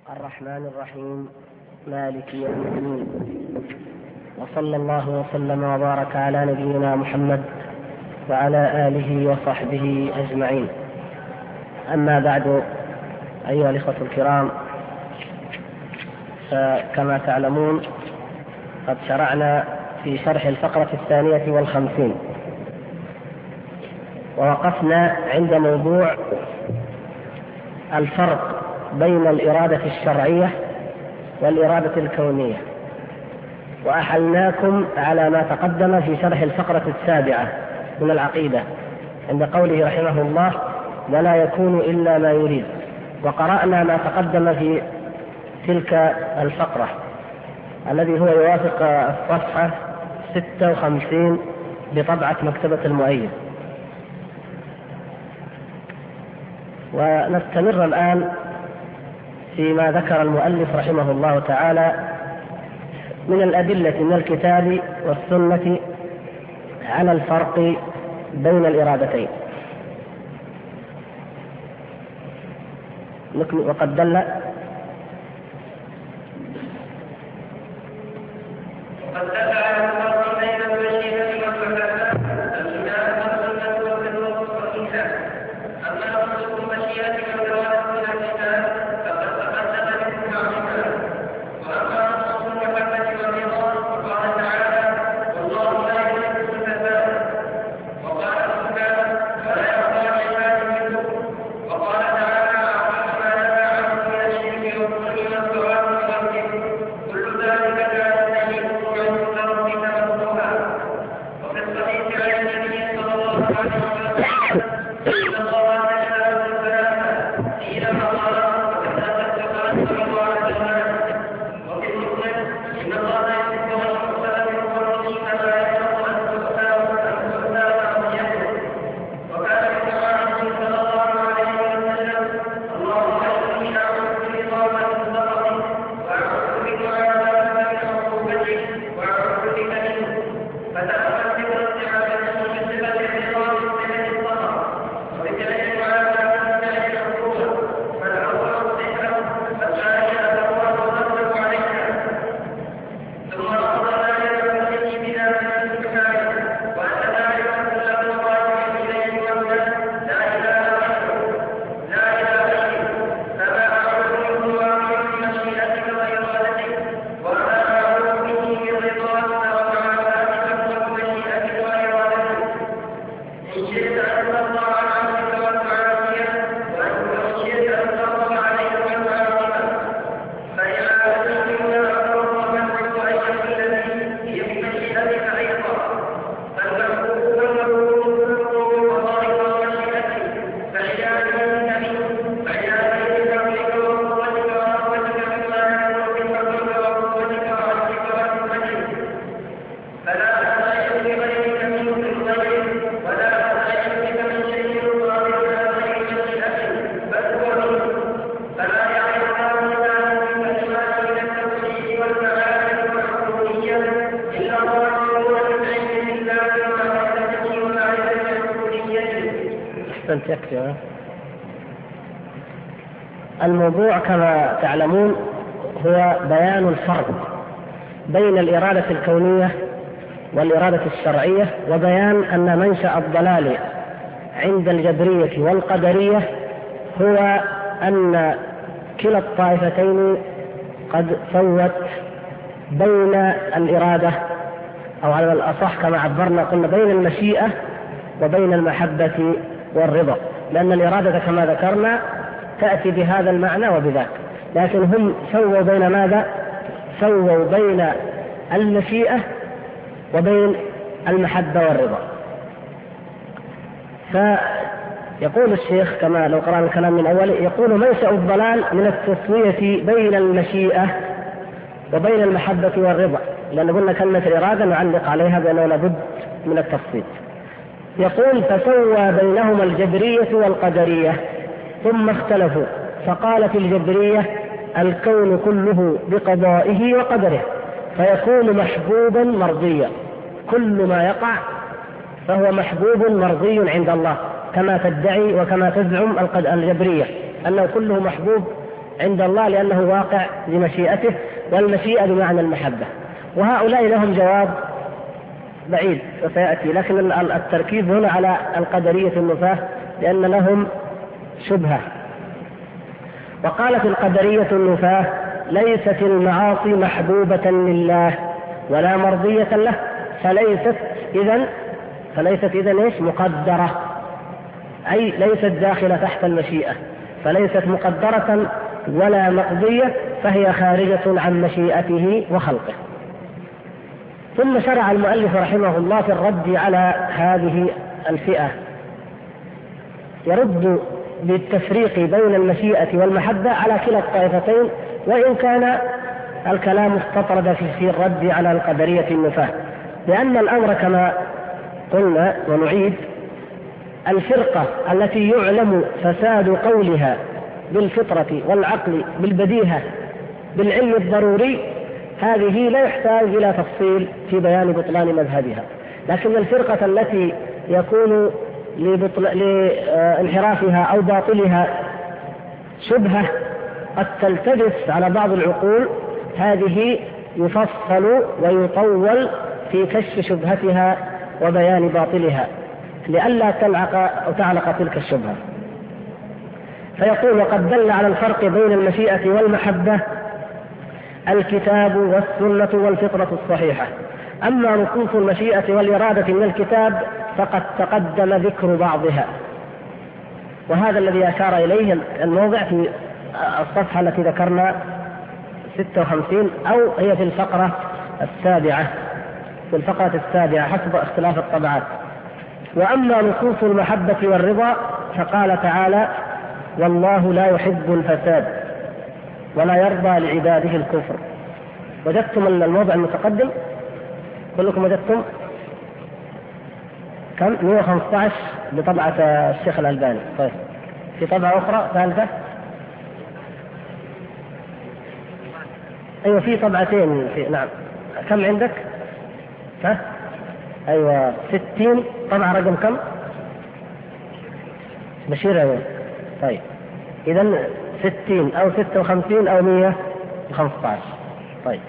الرحمن الرحيم مالك يوم الدين، وصلى الله وسلم وبارك على نبينا محمد وعلى آله وصحبه أجمعين. أما بعد، أيها الإخوة الكرام، فكما تعلمون قد شرعنا في شرح الفقرة 52، ووقفنا عند موضوع الفرق بين الإرادة الشرعية والإرادة الكونية، وأحلناكم على ما تقدم في شرح الفقرة 7 من العقيدة عند قوله رحمه الله: ولا يكون إلا ما يريد. وقرأنا ما تقدم في تلك الفقرة الذي هو يوافق الصفحة 56 بطبعة مكتبة المؤيد. ونستمر الآن فيما ذكر المؤلف رحمه الله تعالى من الأدلة من الكتاب والسنة على الفرق بين الإرادتين. وقد دل على الفرق بين المشيئة والمحبة الكتاب والسنة والفقه والإيمان. أما فرق المشيئة والإرادة من الكتاب فقد تقدم منه معرفة. وأما فرق المحبة والرضا فقال تعالى: والله لا يحب الفساد. وقال سبحانه: ولا يرضى عباد منكم. وقال تعالى: أعطاك ما نهى عنه من الشرك والظلم والطغيان والكذب، كل ذلك كان سيئه عند ربك مكروها. وفي الصحيح عن النبي صلى الله عليه وسلم: إن الله تعالى والسلام حينما قال: وكذلك قال صلى الله عليه وسلم. وفي المسلم: إن الله يحب أن يغفر للمؤمنين فلا يحب أن تؤتى أو يحب. وكان من دعائه صلى الله عليه وسلم: اللهم إني أعوذ بإقامة السخط، وأعوذ بك من عقوبته، وأعوذ بك منه. فتأمل بوسع عليه بصفة العقاب بجهل السخط، وبجهل المعاملة بجهل العقوبة. فالأول الصحة، فالثاني الأمر والرد عليها. ثم أخذ ذلك به بذات الكفاية، وأن ذلك كله راجع إليه وحده لا إله غيره. فما أعوذ منه وأعوذ بمشيئتك وإرادتك، وما أعوذ به من رضاك ومعافاتك ومشيئتك وإرادتك. إن شئت أن ترضى عن عبدك والمعافية، وإن شئت أن ترضى عليك والمعافية. فإن عافيت مما أمرت منعك أن يكون هي بمشيئتك أيضا. فالمحبوب والمكروه كله بقضائك ومشيئتك. فإذا كنت منه، فإذا كنت بحولك وقوتك ورحمتك مما يكون بحولك وقوتك وعزك وحكمتك، فلا تستعين بغيرك منه من غيره، ولا تستعين بك من شيء قادر على غير مشيئته، بل هو منه. فلا يعرف الله من كلمات من التوحيد والمعارف والحكمية إلا الراجعون من علم الله ومعرفته ومعرفة حكميته. أحسنت، يكفي. الموضوع كما تعلمون هو بيان الفرق بين الإرادة الكونية والإرادة الشرعية، وبيان أن منشأ الضلال عند الجبرية والقدرية هو أن كلا الطائفتين قد سوت بين الإرادة، أو على الأصح كما عبرنا قلنا بين المشيئة وبين المحبة والرضا، لأن الإرادة كما ذكرنا تأتي بهذا المعنى وبذاك، لكن هم سووا بين ماذا؟ سووا بين المشيئة وبين المحبة والرضا. فيقول الشيخ كما لو قرأنا الكلام من أوله، يقول: منشأ الضلال من التسوية بين المشيئة وبين المحبة والرضا، لأن قلنا كلمة الإرادة نعلق عليها بأنه لابد من التفصيل. يقول: فسوى بينهما الجبرية والقدرية ثم اختلفوا، فقالت الجبرية: الكون كله بقضائه وقدره، فيكون محبوبا مرضيا. كل ما يقع فهو محبوب مرضي عند الله، كما تدعي وكما تزعم الجبرية أنه كله محبوب عند الله لأنه واقع بمشيئته، والمشيئة بمعنى المحبة. وهؤلاء لهم جواب بعيد وسيأتي، لكن التركيز هنا على القدرية النفاة لأن لهم شبهة. وقالت القدرية النفاة: ليست المعاصي محبوبة لله ولا مرضية له، فليست إذن إيش؟ مقدرة، أي ليست داخلة تحت المشيئة، فليست مقدرة ولا مقضية، فهي خارجة عن مشيئته وخلقه. ثم شرع المؤلف رحمه الله في الرد على هذه الفئة، يرد بالتفريق بين المشيئة والمحبة على كلا الطائفتين، وإن كان الكلام استطرد في الرد على القدرية النفاة، لأن الأمر كما قلنا ونعيد: الفرقة التي يعلم فساد قولها بالفطرة والعقل بالبديهة بالعلم الضروري، هذه لا يحتاج إلى تفصيل في بيان بطلان مذهبها. لكن الفرقة التي يكون لانحرافها أو باطلها شبهة قد تلتبس على بعض العقول، هذه يفصل ويطول في كشف شبهتها وبيان باطلها لئلا تعلق تلك الشبهة. فيقول: وقد دل على الفرق بين المشيئة والمحبة الكتاب والسنة والفطرة الصحيحة. أما نصوص المشيئة والإرادة من الكتاب فقد تقدم ذكر بعضها، وهذا الذي أشار إليه الموضع في الصفحة التي ذكرنا 56، أو هي في الفقرة السابعة حسب اختلاف الطبعات. وأما نصوص المحبة والرضا فقال تعالى: والله لا يحب الفساد ولا يرضى لعباده الكفر. وجدتم الموضع المتقدم كلكم؟ وجدتم كم؟ 115 بطبعة الشيخ الألباني. طيب، في طبعة أخرى ثالثة؟ أيوة، في طبعتين نعم. كم عندك؟ أيوة 60 طبعة. رقم كم؟ بشير. أيوة. طيب، إذن 60 أو 56 أو 115. طيب،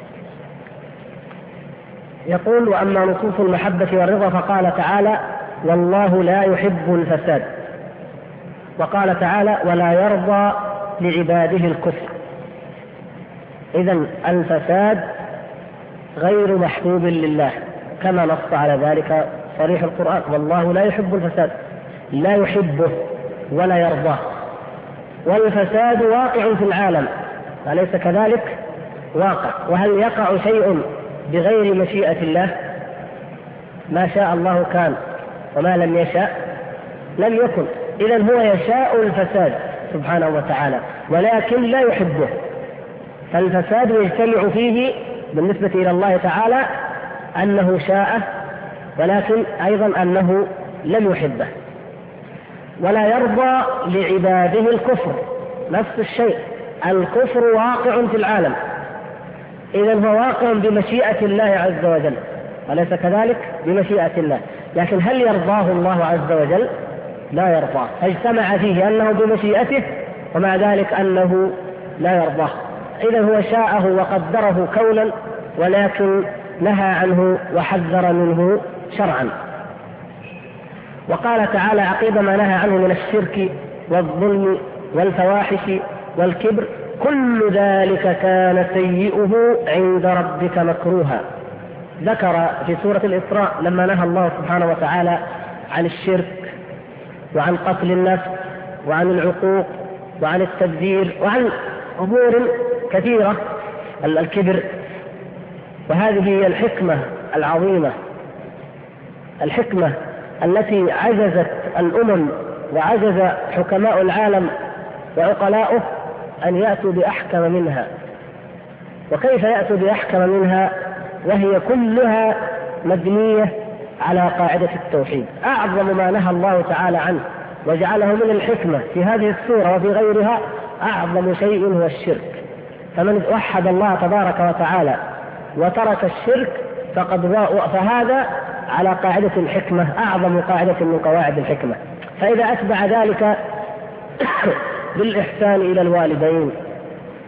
يقول: وأما نصوص المحبة والرضا فقال تعالى: والله لا يحب الفساد. وقال تعالى: ولا يرضى لعباده الكفر. إذن الفساد غير محبوب لله كما نص على ذلك صريح القرآن: والله لا يحب الفساد، لا يحبه ولا يرضاه. والفساد واقع في العالم، أليس كذلك؟ واقع. وهل يقع شيء بغير مشيئة الله؟ ما شاء الله كان، وما لم يشاء لم يكن. إذن هو يشاء الفساد سبحانه وتعالى، ولكن لا يحبه. فالفساد يجتمع فيه بالنسبة إلى الله تعالى أنه شاء، ولكن أيضا أنه لم يحبه. ولا يرضى لعباده الكفر، نفس الشيء. الكفر واقع في العالم، إذن هو واقع بمشيئة الله عز وجل، أليس كذلك؟ بمشيئة الله. لكن هل يرضاه الله عز وجل؟ لا يرضاه. اجتمع فيه أنه بمشيئته ومع ذلك أنه لا يرضاه. إذن هو شاءه وقدره كونا، ولكن نهى عنه وحذر منه شرعا. وقال تعالى عقيب ما نهى عنه من الشرك والظلم والفواحش والكبر: كل ذلك كان سيئه عند ربك مكروها. ذكر في سورة الإسراء لما نهى الله سبحانه وتعالى عن الشرك وعن قتل النفس وعن العقوق وعن التبذير وعن أمور كثيرة، الكبر. وهذه هي الحكمة العظيمة، الحكمة التي عجزت الأمم وعجز حكماء العالم وعقلاؤه أن يأتوا بأحكم منها. وكيف يأتوا بأحكم منها وهي كلها مبنية على قاعدة التوحيد؟ أعظم ما نهى الله تعالى عنه وجعله من الحكمة في هذه السورة وفي غيرها أعظم شيء هو الشرك. فمن وحد الله تبارك وتعالى وترك الشرك فهذا على قاعدة الحكمة، أعظم قاعدة من قواعد الحكمة. فإذا أتبع ذلك بالإحسان إلى الوالدين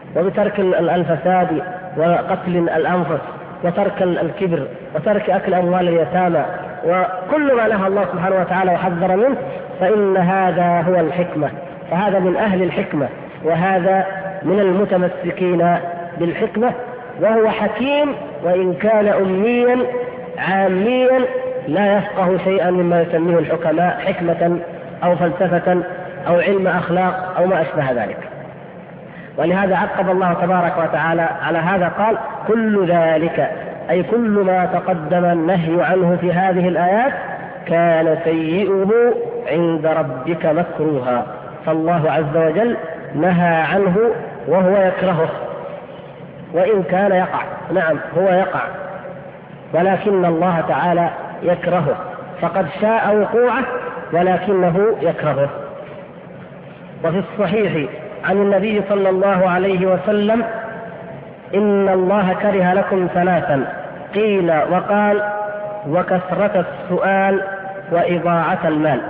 وبترك الفساد وقتل الأنفس وترك الكبر وترك أكل أموال اليتامى وكل ما نهى الله سبحانه وتعالى وحذر منه، فإن هذا هو الحكمة، فهذا من أهل الحكمة، وهذا من المتمسكين بالحكمة، وهو حكيم وإن كان أميا عاميا لا يفقه شيئا مما يسميه الحكماء حكمة أو فلسفة أو علم أخلاق أو ما أشبه ذلك. ولهذا عقب الله تبارك وتعالى على هذا قال: كل ذلك، أي كل ما تقدم النهي عنه في هذه الآيات كان سيئه عند ربك مكروها. فالله عز وجل نهى عنه وهو يكرهه، وإن كان يقع، نعم هو يقع، ولكن الله تعالى يكرهه، فقد شاء وقوعه ولكنه يكرهه. وفي الصحيح عن النبي صلى الله عليه وسلم: إن الله كره لكم ثلاثا، قيل وقال وكثرة السؤال وإضاعة المال.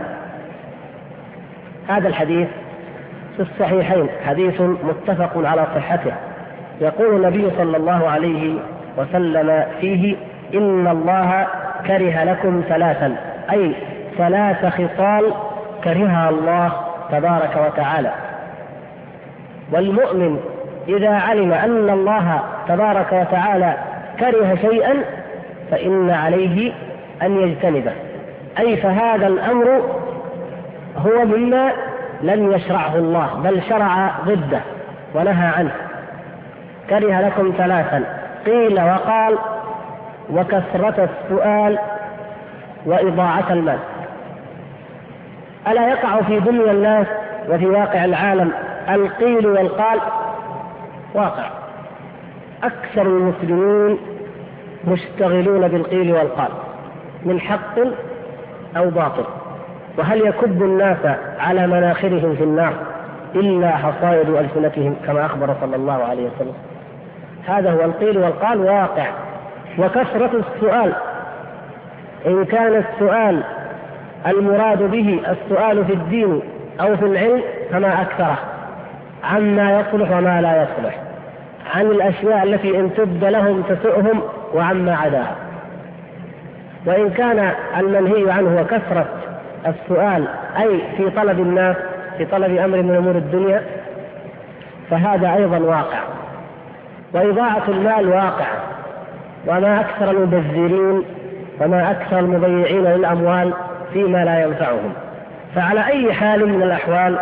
هذا الحديث في الصحيحين حديث متفق على صحته. يقول النبي صلى الله عليه وسلم فيه: إن الله كره لكم ثلاثا، أي ثلاث خصال كرهها الله تبارك وتعالى. والمؤمن إذا علم أن الله تبارك وتعالى كره شيئا فإن عليه أن يجتنبه، أي فهذا الأمر هو مما لم يشرعه الله، بل شرع ضده ونهى عنه. كره لكم ثلاثا، قيل وقال وكثرة السؤال وإضاعة المال. ألا يقع في دنيا الناس وفي واقع العالم القيل والقال؟ واقع. أكثر المسلمين مشتغلون بالقيل والقال من حق أو باطل، وهل يكب الناس على مناخرهم في النار إلا حصائد ألسنتهم كما أخبر صلى الله عليه وسلم. هذا هو القيل والقال واقع. وكثرة السؤال، إن كان السؤال المراد به السؤال في الدين أو في العلم فما أكثره، عما يصلح وما لا يصلح، عن الأشياء التي إن تبد لهم تسؤهم وعما عداها. وإن كان المنهي عنه وكثرة السؤال أي في طلب الناس، في طلب أمر من أمور الدنيا، فهذا أيضا واقع. وإضاعة المال واقع، وما أكثر المبذرين وما أكثر المضيعين للأموال فيما لا ينفعهم. فعلى أي حال من الأحوال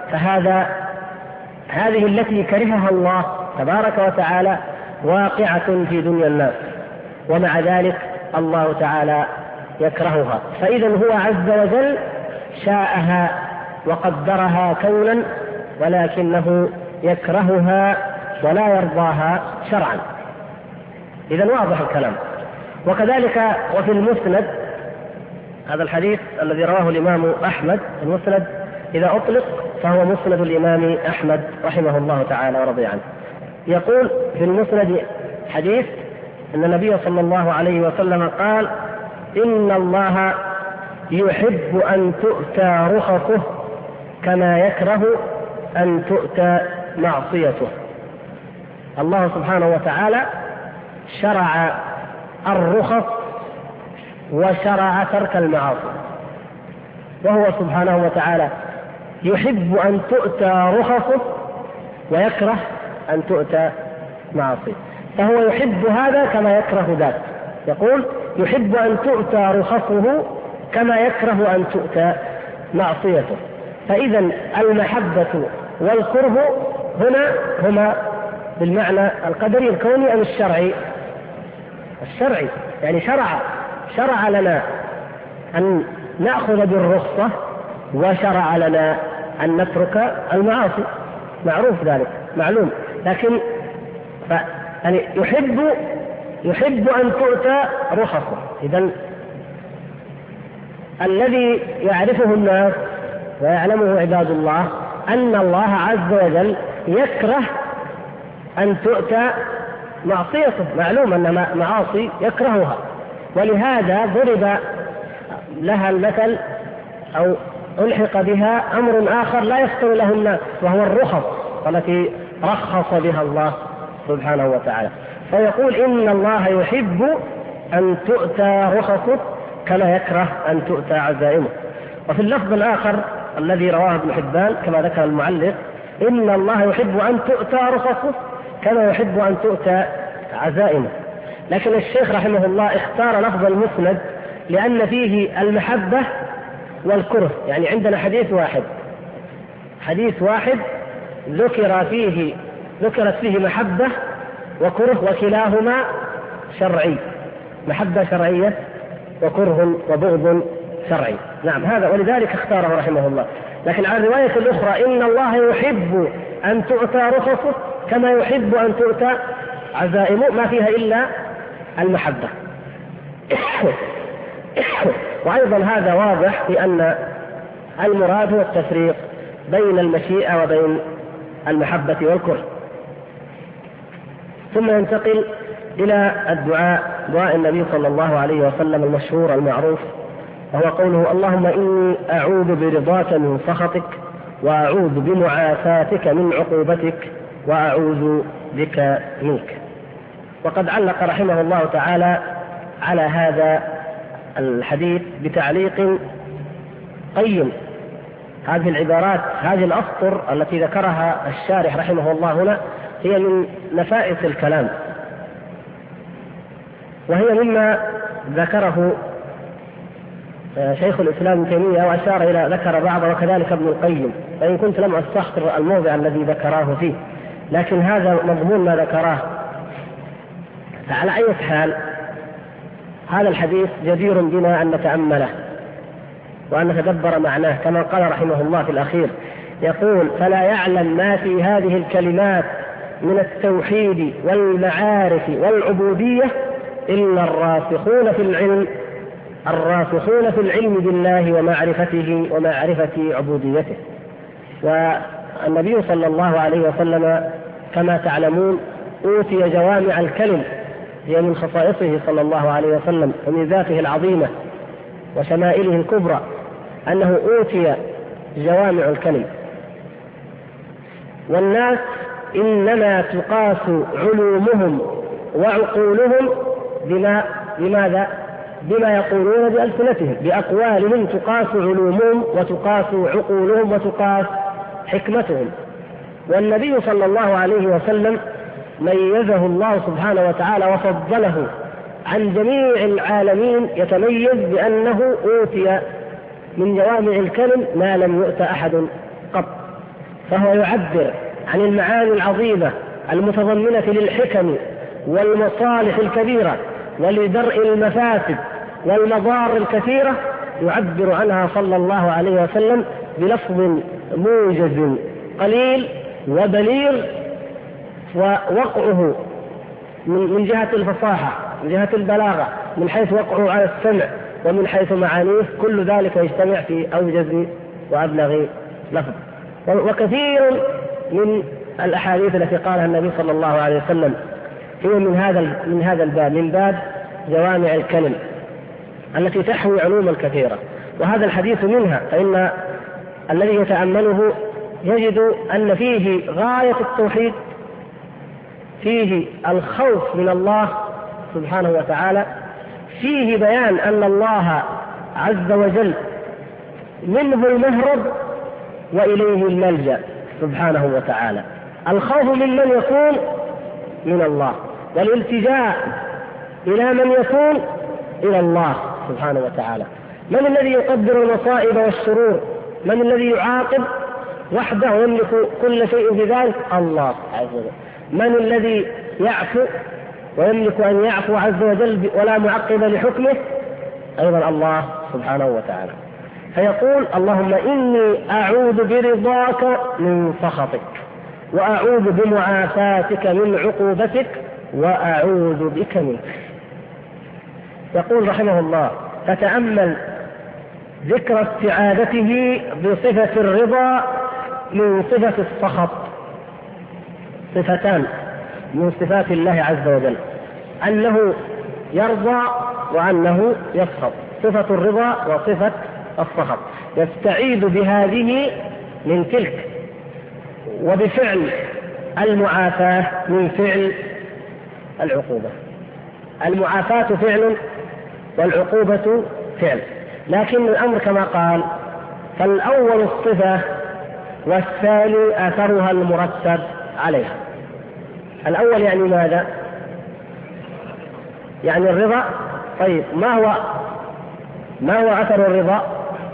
هذه التي كرهها الله تبارك وتعالى واقعة في دنيا الناس، ومع ذلك الله تعالى يكرهها. فإذا هو عز وجل شاءها وقدرها كونا، ولكنه يكرهها ولا يرضاها شرعا. إذا واضح الكلام. وكذلك وفي المسند، هذا الحديث الذي رواه الإمام أحمد، المسند إذا أطلق فهو مسند الإمام أحمد رحمه الله تعالى ورضي عنه. يقول في المسند حديث أن النبي صلى الله عليه وسلم قال: إن الله يحب أن تؤتى رخصه كما يكره أن تؤتى معصيته. الله سبحانه وتعالى شرع الرخص وشرع ترك المعاصي، وهو سبحانه وتعالى يحب أن تؤتى رخصه ويكره أن تؤتى معاصيه، فهو يحب هذا كما يكره ذاك. يقول يحب أن تؤتى رخصه كما يكره أن تؤتى معصيته. فإذا المحبة والكره هنا هما بالمعنى القدري الكوني أم الشرعي؟ الشرعي، يعني شرع لنا أن نأخذ بالرخصة، وشرع لنا أن نترك المعاصي، معروف ذلك معلوم. لكن يعني يحب أن تؤتى رخصه. إذن الذي يعرفه الناس ويعلمه عباد الله أن الله عز وجل يكره أن تؤتى معصيته، معلوم أن معاصي يكرهها، ولهذا ضرب لها المثل أو ألحق بها أمر آخر لا يخطر له الناس، وهو الرخص التي رخص بها الله سبحانه وتعالى. فيقول إن الله يحب أن تؤتى رخصه كما يكره أن تؤتى عزائمه. وفي اللفظ الآخر الذي رواه ابن حبان كما ذكر المعلق إن الله يحب أن تؤتى رخصه كما يحب أن تؤتى عزائمه. لكن الشيخ رحمه الله اختار لفظ المسند لأن فيه المحبة والكره، يعني عندنا حديث واحد ذكرت فيه محبة وكره وكلاهما شرعي، محبة شرعية وكره وبغض شرعي. نعم هذا، ولذلك اختاره رحمه الله. لكن على الرواية الأخرى إن الله يحب أن تؤتى رخصه كما يحب أن تؤتى عزائمه، ما فيها إلا المحبة. وأيضا هذا واضح في أن المراد هو التفريق بين المشيئة وبين المحبة والكره. ثم ينتقل إلى دعاء النبي صلى الله عليه وسلم المشهور المعروف، وهو قوله اللهم إني أعوذ برضاك من سخطك وأعوذ بمعافاتك من عقوبتك وأعوذ بك منك. وقد علق رحمه الله تعالى على هذا الحديث بتعليق قيم. هذه العبارات، هذه الأسطر التي ذكرها الشارح رحمه الله هنا هي من نفائس الكلام، وهي مما ذكره شيخ الإسلام ابن تيمية وأشار إلى ذكر بعضه وكذلك ابن القيم، وإن كنت لم أستحضر الموضع الذي ذكراه فيه، لكن هذا مضمون ما ذكراه. فعلى أي حال هذا الحديث جدير بنا أن نتأمله وأن نتدبر معناه، كما قال رحمه الله في الأخير يقول فلا يعلم ما في هذه الكلمات من التوحيد والمعارف والعبودية إلا الراسخون في العلم بالله ومعرفته ومعرفة عبوديته. والنبي صلى الله عليه وسلم كما تعلمون أوتي جوامع الكلم، هي من خصائصه صلى الله عليه وسلم ومن ذاته العظيمة وشمائله الكبرى أنه أوتي جوامع الكلم. والناس إنما تقاس علومهم وعقولهم بما يقولون بألسنتهم، بأقوالهم تقاس علومهم وتقاس عقولهم وتقاس حكمتهم. والنبي صلى الله عليه وسلم ميزه الله سبحانه وتعالى وفضله عن جميع العالمين، يتميز بأنه أوتي من جوامع الكلم ما لم يؤت أحد قط، فهو يعبر عن المعاني العظيمة المتضمنة للحكم والمصالح الكبيرة ولدرء المفاسد والمضار الكثيرة، يعبر عنها صلى الله عليه وسلم بلفظ موجز قليل وبليغ، ووقعه من جهة الفصاحة، من جهة البلاغة، من حيث وقعه على السمع ومن حيث معانيه، كل ذلك يجتمع في أوجز وأبلغ لفظ. وكثير من الأحاديث التي قالها النبي صلى الله عليه وسلم هي من هذا الباب، من باب جوامع الكلم التي تحوي علوما كثيرة، وهذا الحديث منها. فإن الذي يتأمله يجد أن فيه غاية التوحيد، فيه الخوف من الله سبحانه وتعالى، فيه بيان أن الله عز وجل منه المهرب وإليه الملجأ سبحانه وتعالى. الخوف ممن يكون من الله، والالتجاء إلى من يكون إلى الله سبحانه وتعالى. من الذي يقدر المصائب والشرور؟ من الذي يعاقب وحده ويملك كل شيء بذلك؟ الله عز وجل. من الذي يعفو ويملك أن يعفو عز وجل ولا معقب لحكمه؟ أيضا الله سبحانه وتعالى. فيقول اللهم إني أعوذ برضاك من سخطك وأعوذ بمعافاتك من عقوبتك وأعوذ بك منك. يقول رحمه الله فتأمل ذكر استعاذته بصفة الرضا من صفة السخط، صفتان من صفات الله عز وجل، أنه يرضى وأنه يسخط، صفة الرضا وصفة السخط. يستعيذ بهذه من تلك، وبفعل المعافاة من فعل العقوبة. المعافاة فعل والعقوبة فعل، لكن الأمر كما قال: فالأول الصفة والثاني أثرها المرتب عليها. الأول يعني ماذا؟ يعني الرضا. طيب ما هو أثر الرضا؟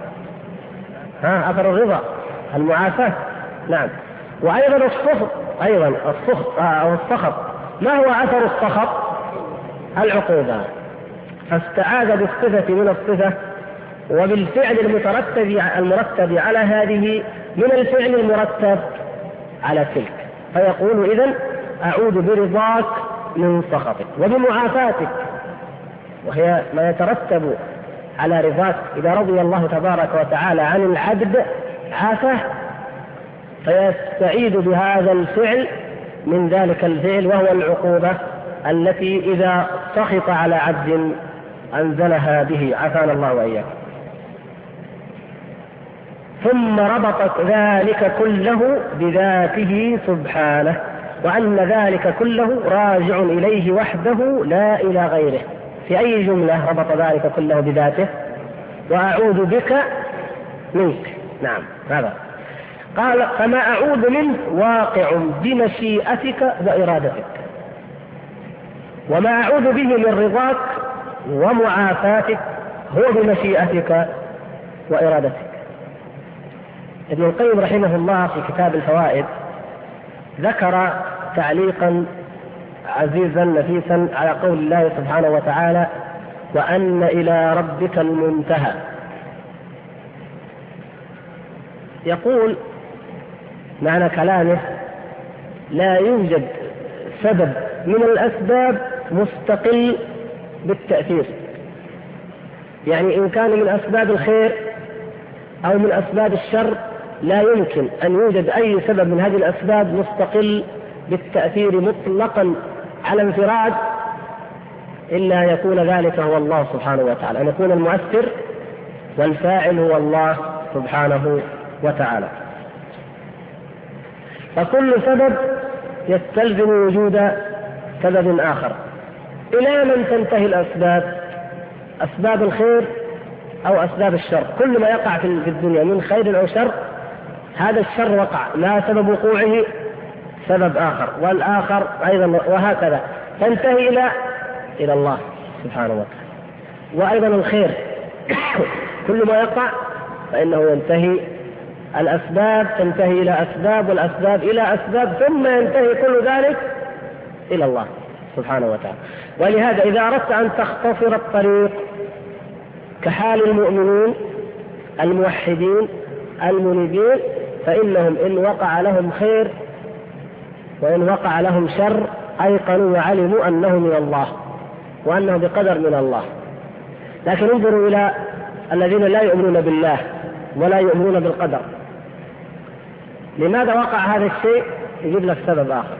أثر الرضا المعافاة، نعم. وأيضا السخط، أو السخط، ما هو أثر السخط؟ العقوبة. فاستعاذ بالصفة من الصفة وبالفعل المرتب على هذه من الفعل المرتب على تلك، فيقول: إذن أعوذ برضاك من سخطك وبمعافاتك، وهي ما يترتب على رضاك. إذا رضي الله تبارك وتعالى عن العبد عافاه، فيستعيد بهذا الفعل من ذلك الفعل، وهو العقوبة التي إذا سخط على عبد أنزلها به، عافانا الله وإياكم. ثم ربط ذلك كله بذاته سبحانه، وأن ذلك كله راجع إليه وحده لا إلى غيره. في أي جملة ربط ذلك كله بذاته؟ وأعوذ بك منك. نعم، هذا قال: فما أعوذ منه واقع بمشيئتك وإرادتك، وما أعوذ به من رضاك ومعافاتك هو بمشيئتك وإرادتك. ابن القيم رحمه الله في كتاب الفوائد ذكر تعليقا عزيزا نفيسا على قول الله سبحانه وتعالى: وأن إلى ربك المنتهى. يقول معنى كلامه: لا يوجد سبب من الأسباب مستقل بالتأثير. يعني إن كان من أسباب الخير أو من أسباب الشر، لا يمكن أن يوجد أي سبب من هذه الأسباب مستقل بالتأثير مطلقا على انفراد، إلا يكون ذلك هو الله سبحانه وتعالى، أن يكون المؤثر والفاعل هو الله سبحانه وتعالى. فكل سبب يستلزم وجود سبب آخر. إلى من تنتهي الأسباب؟ أسباب الخير أو أسباب الشر. كل ما يقع في الدنيا من خير أو شر، هذا الشر وقع، ما سبب وقوعه؟ سبب آخر، والآخر أيضا، وهكذا تنتهي إلى الله سبحانه وتعالى. وأيضا الخير كل ما يقع فإنه ينتهي، الأسباب تنتهي إلى أسباب، والأسباب إلى أسباب، ثم ينتهي كل ذلك إلى الله سبحانه وتعالى. ولهذا إذا أردت أن تختصر الطريق كحال المؤمنين الموحدين المنيبين، فإنهم إن وقع لهم خير وإن وقع لهم شر أيقنوا وعلموا أنه من الله وأنه بقدر من الله. لكن انظروا إلى الذين لا يؤمنون بالله ولا يؤمنون بالقدر، لماذا وقع هذا الشيء؟ يجيب لك سبب آخر.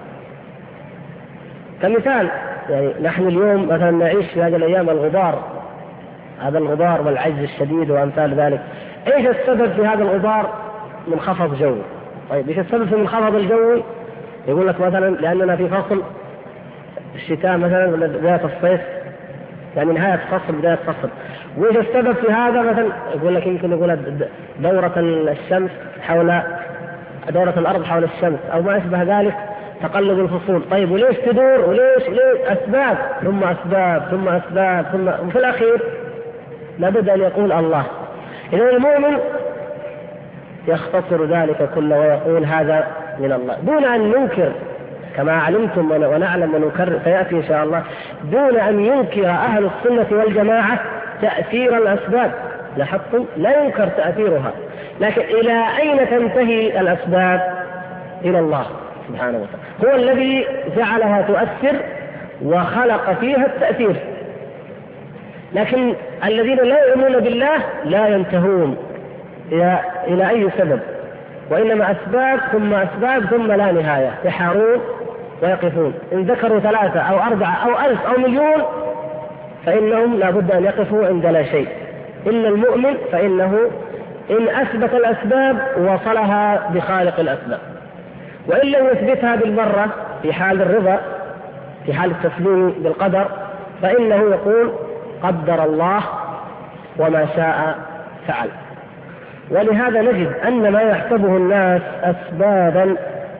كمثال، يعني نحن اليوم مثلا نعيش في هذه الأيام الغبار، هذا الغبار والعجز الشديد وأمثال ذلك. إيش السبب في هذا الغبار؟ منخفض جوي. طيب إيش السبب في المنخفض الجوي؟ يقول لك مثلا لأننا في فصل الشتاء مثلا ولا بداية الصيف، يعني نهاية فصل بداية فصل. وإيش السبب في هذا؟ مثلا يقول لك يمكن يقول دورة الشمس حول دورة الأرض حول الشمس أو ما أشبه ذلك، تقلب الفصول. طيب وليش تدور؟ وليش أسباب ثم أسباب ثم أسباب ثم، وفي الأخير لابد أن يقول الله. إذا المؤمن يختصر ذلك كله ويقول هذا من الله، دون أن ينكر كما علمتم ونعلم ونكرر سيأتي إن شاء الله، دون أن ينكر أهل السنة والجماعة تأثير الأسباب. لاحظتم؟ لا ينكر تأثيرها، لكن إلى أين تنتهي الأسباب؟ إلى الله سبحانه وتعالى، هو الذي جعلها تؤثر وخلق فيها التأثير. لكن الذين لا يؤمنون بالله لا ينتهون إلى أي سبب، وإنما أسباب ثم أسباب ثم لا نهاية، يحارون ويقفون. إن ذكروا 3 أو 4 أو 1000 أو مليون فإنهم لا بد أن يقفوا عند لا شيء. إلا المؤمن فإنه إن أثبت الأسباب وصلها بخالق الأسباب، وإن لم يثبتها بالمرة في حال الرضا، في حال التسليم بالقدر، فإنه يقول قدر الله وما شاء فعل. ولهذا نجد أن ما يحسبه الناس أسبابا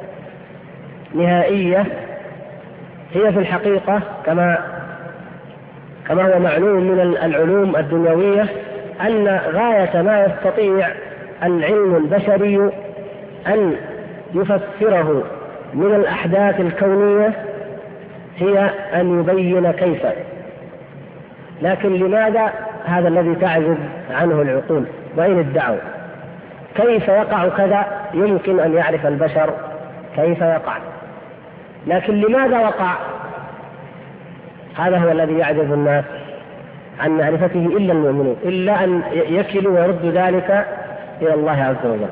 نهائية هي في الحقيقة كما هو معلوم من العلوم الدنيوية أن غاية ما يستطيع العلم البشري أن يفسره من الأحداث الكونية هي أن يبين كيف. لكن لماذا؟ هذا الذي تعجز عنه العقول. وإن ادعوا كيف يقع كذا يمكن أن يعرف البشر كيف يقع، لكن لماذا وقع؟ هذا هو الذي يعجز الناس عن معرفته إلا المؤمنون، إلا أن يكلوا ويردوا ذلك إلى الله عز وجل.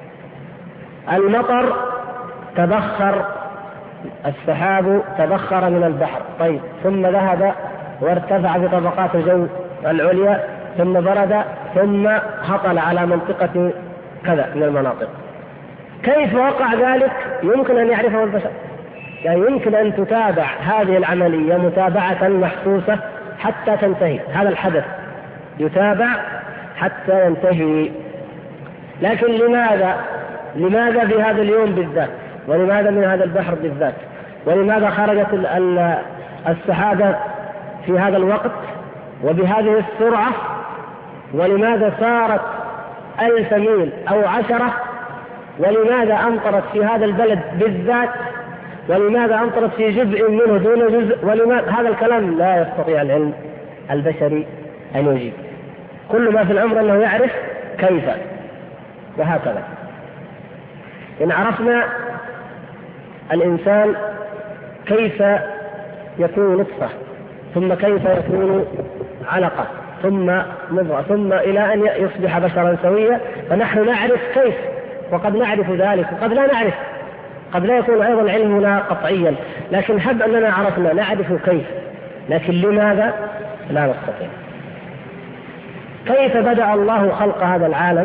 المطر تبخر، السحاب تبخر من البحر، طيب ثم ذهب وارتفع في طبقات الجو العليا، ثم برد، ثم هطل على منطقة كذا من المناطق. كيف وقع ذلك يمكن أن يعرفه البشر، يعني يمكن أن تتابع هذه العملية متابعة محسوسة حتى تنتهي. هذا الحدث يتابع حتى ينتهي. لكن لماذا في هذا اليوم بالذات؟ ولماذا من هذا البحر بالذات؟ ولماذا خرجت السحابة في هذا الوقت وبهذه السرعة؟ ولماذا سارت 1000 ميل أو 10؟ ولماذا أمطرت في هذا البلد بالذات؟ ولماذا أمطرت في جزء منه دون جزء؟ ولماذا؟ هذا الكلام لا يستطيع العلم البشري أن يجيب. كل ما في الأمر أنه يعرف كيف، وهكذا. إن عرفنا الإنسان كيف يكون نطفة، ثم كيف يكون علقة، ثم مضغة، ثم إلى أن يصبح بشرا سويا، فنحن نعرف كيف، وقد نعرف ذلك وقد لا نعرف، قد لا يكون أيضا علمنا قطعيا، لكن هب أننا عرفنا نعرف كيف، لكن لماذا لا نستطيع. كيف بدأ الله خلق هذا العالم؟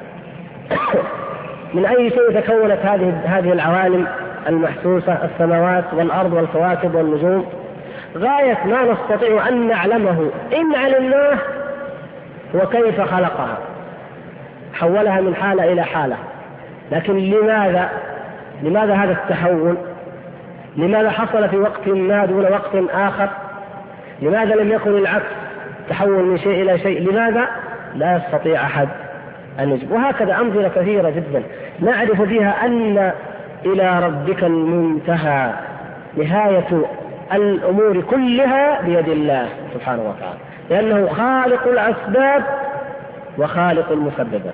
من أي شيء تكونت هذه العوالم المحسوسة، السماوات والأرض والكواكب والنجوم؟ غاية ما نستطيع أن نعلمه إن علمناه وكيف خلقها، حولها من حالة إلى حالة. لكن لماذا هذا التحول؟ لماذا حصل في وقت ما دون وقت آخر؟ لماذا لم يكن العكس، تحول من شيء إلى شيء؟ لماذا؟ لا يستطيع أحد أن يجب. وهكذا أمثلة كثيرة جدا نعرف فيها أن إلى ربك المنتهى، نهاية الأمور كلها بيد الله سبحانه وتعالى، لأنه خالق الأسباب وخالق المسببات.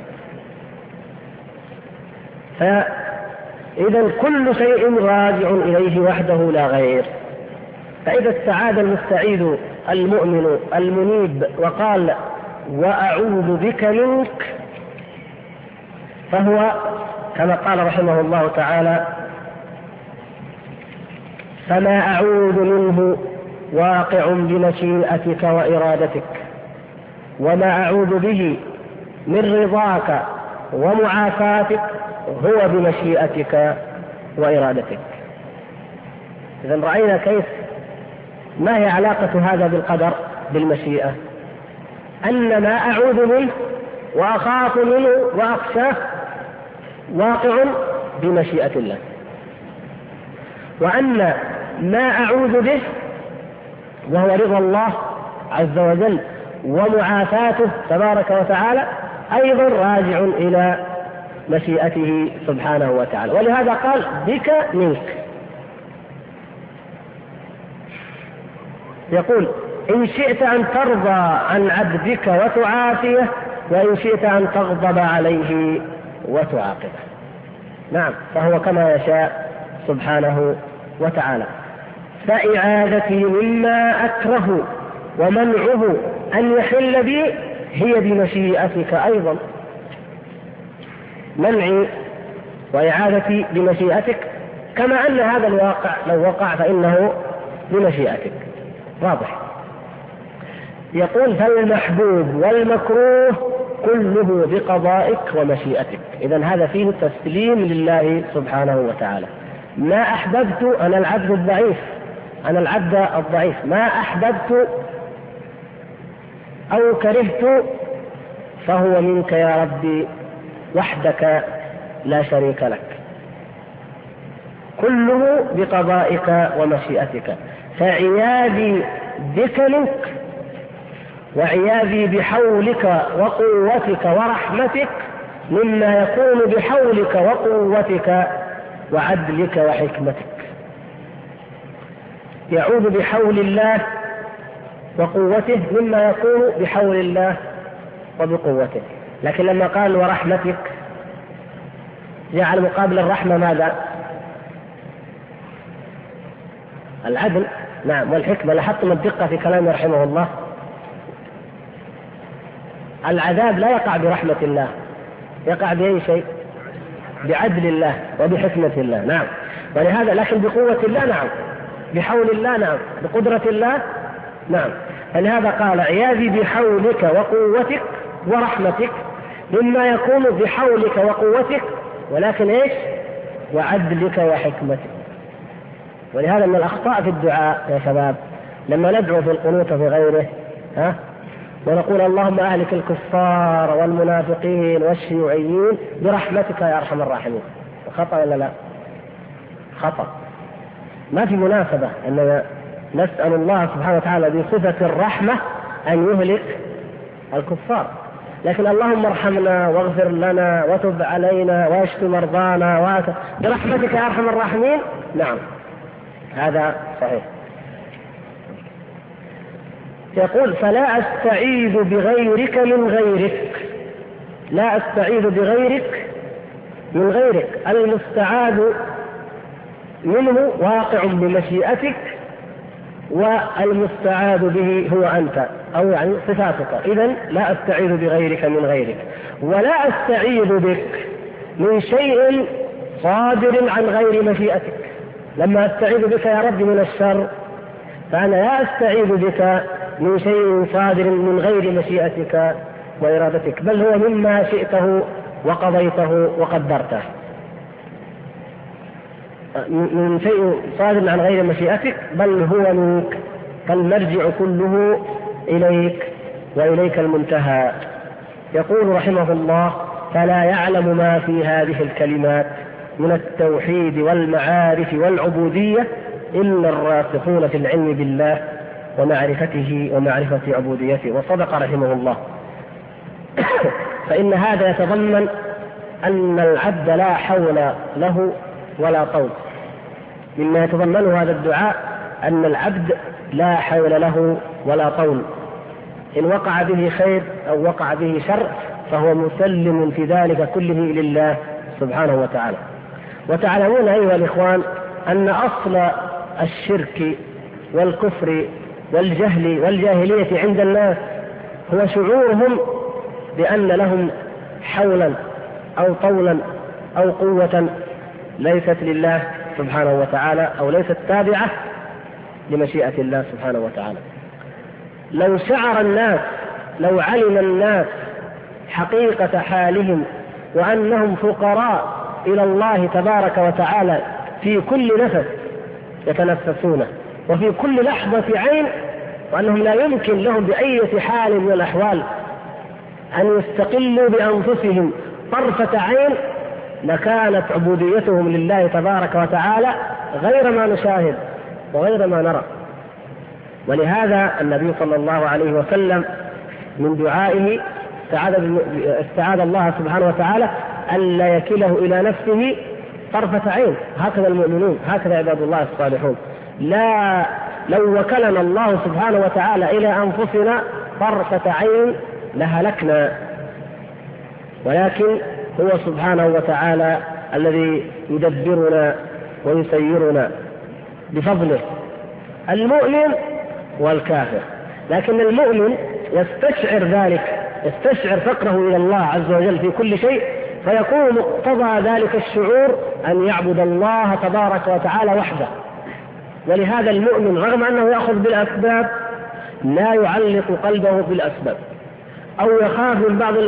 فإذا كل شيء راجع إليه وحده لا غير. فإذا استعاذ المستعيذ المؤمن المنيب وقال وأعوذ بك منك، فهو كما قال رحمه الله تعالى فما أعوذ منه واقع بمشيئتك وإرادتك، وما أعوذ به من رضاك ومعافاتك هو بمشيئتك وإرادتك. إذن رأينا كيف ما هي علاقة هذا بالقدر بالمشيئة، أن ما أعوذ منه وأخاف منه وأخشاه واقع بمشيئة الله، وأن ما أعوذ به وهو رضا الله عز وجل ومعافاته تبارك وتعالى أيضا راجع إلى مشيئته سبحانه وتعالى. ولهذا قال بك منك. يقول إن شئت أن ترضى عن عبدك وتعافيه، وإن شئت أن تغضب عليه وتعاقبه. نعم، فهو كما يشاء سبحانه وتعالى. فإعاذتي مما أكره ومنعه أن يحل بي هي بمشيئتك أيضا. منعي وإعاذتي بمشيئتك، كما أن هذا الواقع لو وقع فإنه بمشيئتك، واضح. يقول فالمحبوب والمكروه كله بقضائك ومشيئتك. إذن هذا فيه تسليم لله سبحانه وتعالى. ما أحببت، أنا العبد الضعيف، أنا العبد الضعيف، ما أحببت أو كرهت فهو منك يا ربي وحدك لا شريك لك، كله بقضائك ومشيئتك. فعياذي بك منك وعياذي بحولك وقوتك ورحمتك مما يكون بحولك وقوتك وعدلك وحكمتك. يعود بحول الله وقوته مما يكون بحول الله وبقوته. لكن لما قال ورحمتك جعل مقابل الرحمة ماذا؟ العدل. نعم، والحكمة. لاحظتم الدقة في كلامه رحمه الله؟ العذاب لا يقع برحمة الله، يقع بأي شيء؟ بعدل الله وبحكمة الله. نعم. ولهذا لكن بقوة الله نعم، بحول الله نعم، بقدرة الله نعم. فلهذا قال عياذي بحولك وقوتك ورحمتك مما يكون بحولك وقوتك، ولكن ايش؟ وعدلك وحكمتك. ولهذا من الأخطاء في الدعاء يا شباب لما ندعو في القنوت في غيره ونقول اللهم أهلك الكفار والمنافقين والشيوعيين برحمتك يا أرحم الراحمين. خطأ ولا لا؟ خطأ. ما في مناسبة أننا نسأل الله سبحانه وتعالى بصفة الرحمة أن يهلك الكفار، لكن اللهم ارحمنا واغفر لنا وتب علينا واشف مرضانا برحمتك يا أرحم الراحمين. نعم، هذا صحيح. يقول فلا أستعيذ بغيرك من غيرك، لا أستعيذ بغيرك من غيرك. المستعاذ منه واقع بمشيئتك والمستعاذ به هو أنت أو يعني صفاتك. إذن لا أستعيذ بغيرك من غيرك، ولا أستعيذ بك من شيء صادر عن غير مشيئتك. لما أستعيذ بك يا رب من الشر فأنا لا أستعيذ بك من شيء صادر من غير مشيئتك وإرادتك، بل هو مما شئته وقضيته وقدرته. من شيء صادر عن غير مشيئتك بل هو منك، فالمرجع كله إليك وإليك المنتهى. يقول رحمه الله فلا يعلم ما في هذه الكلمات من التوحيد والمعارف والعبودية إلا الراسخون في العلم بالله ومعرفته ومعرفة عبوديته. وصدق رحمه الله. فإن هذا يتضمن أن العبد لا حول له ولا طول. مما يتضمنه هذا الدعاء أن العبد لا حول له ولا طول، إن وقع به خير أو وقع به شر فهو مسلم في ذلك كله لله سبحانه وتعالى. وتعلمون أيها الإخوان أن أصل الشرك والكفر والجهل والجاهلية عند الناس هو شعورهم بأن لهم حولا أو طولا أو قوة ليست لله سبحانه وتعالى أو ليست تابعة لمشيئة الله سبحانه وتعالى. لو شعر الناس، لو علم الناس حقيقة حالهم وأنهم فقراء إلى الله تبارك وتعالى في كل نفس يتنفسونه وفي كل لحظة عين، وأنهم لا يمكن لهم بأي حال من الأحوال أن يستقلوا بأنفسهم طرفة عين، لكانت عبوديتهم لله تبارك وتعالى غير ما نشاهد وغير ما نرى. ولهذا النبي صلى الله عليه وسلم من دعائه استعاذ الله سبحانه وتعالى ألا يكله إلى نفسه طرفة عين. هكذا المؤمنون، هكذا عباد الله الصالحون. لا لو وكلنا الله سبحانه وتعالى إلى أنفسنا طرفة عين لهلكنا، ولكن هو سبحانه وتعالى الذي يدبرنا ويسيرنا بفضله، المؤمن والكافر. لكن المؤمن يستشعر ذلك، يستشعر فقره إلى الله عز وجل في كل شيء، فيكون مقتضى ذلك الشعور أن يعبد الله تبارك وتعالى وحده. ولهذا المؤمن رغم أنه يأخذ بالأسباب لا يعلق قلبه بالأسباب، أو يخاف من بعض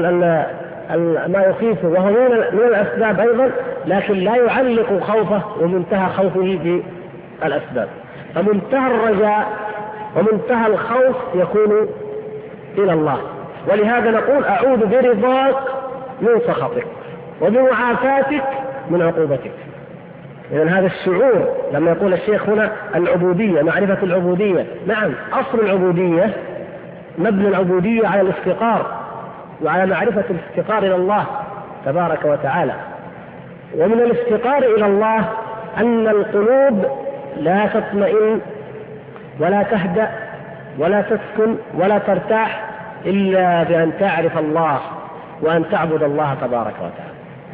ما يخيفه وهو من الأسباب أيضا، لكن لا يعلق خوفه ومنتهى خوفه بالأسباب. فمنتهى الرجاء ومنتهى الخوف يكون إلى الله. ولهذا نقول أعوذ برضاك من سخطك وبمعافاتك من عقوبتك. إذن هذا الشعور لما يقول الشيخ هنا العبودية، معرفة العبودية، نعم أصل العبودية مبنى العبودية على الافتقار وعلى معرفة الافتقار إلى الله تبارك وتعالى. ومن الافتقار إلى الله أن القلوب لا تطمئن ولا تهدأ ولا تسكن ولا ترتاح إلا بأن تعرف الله وأن تعبد الله تبارك وتعالى.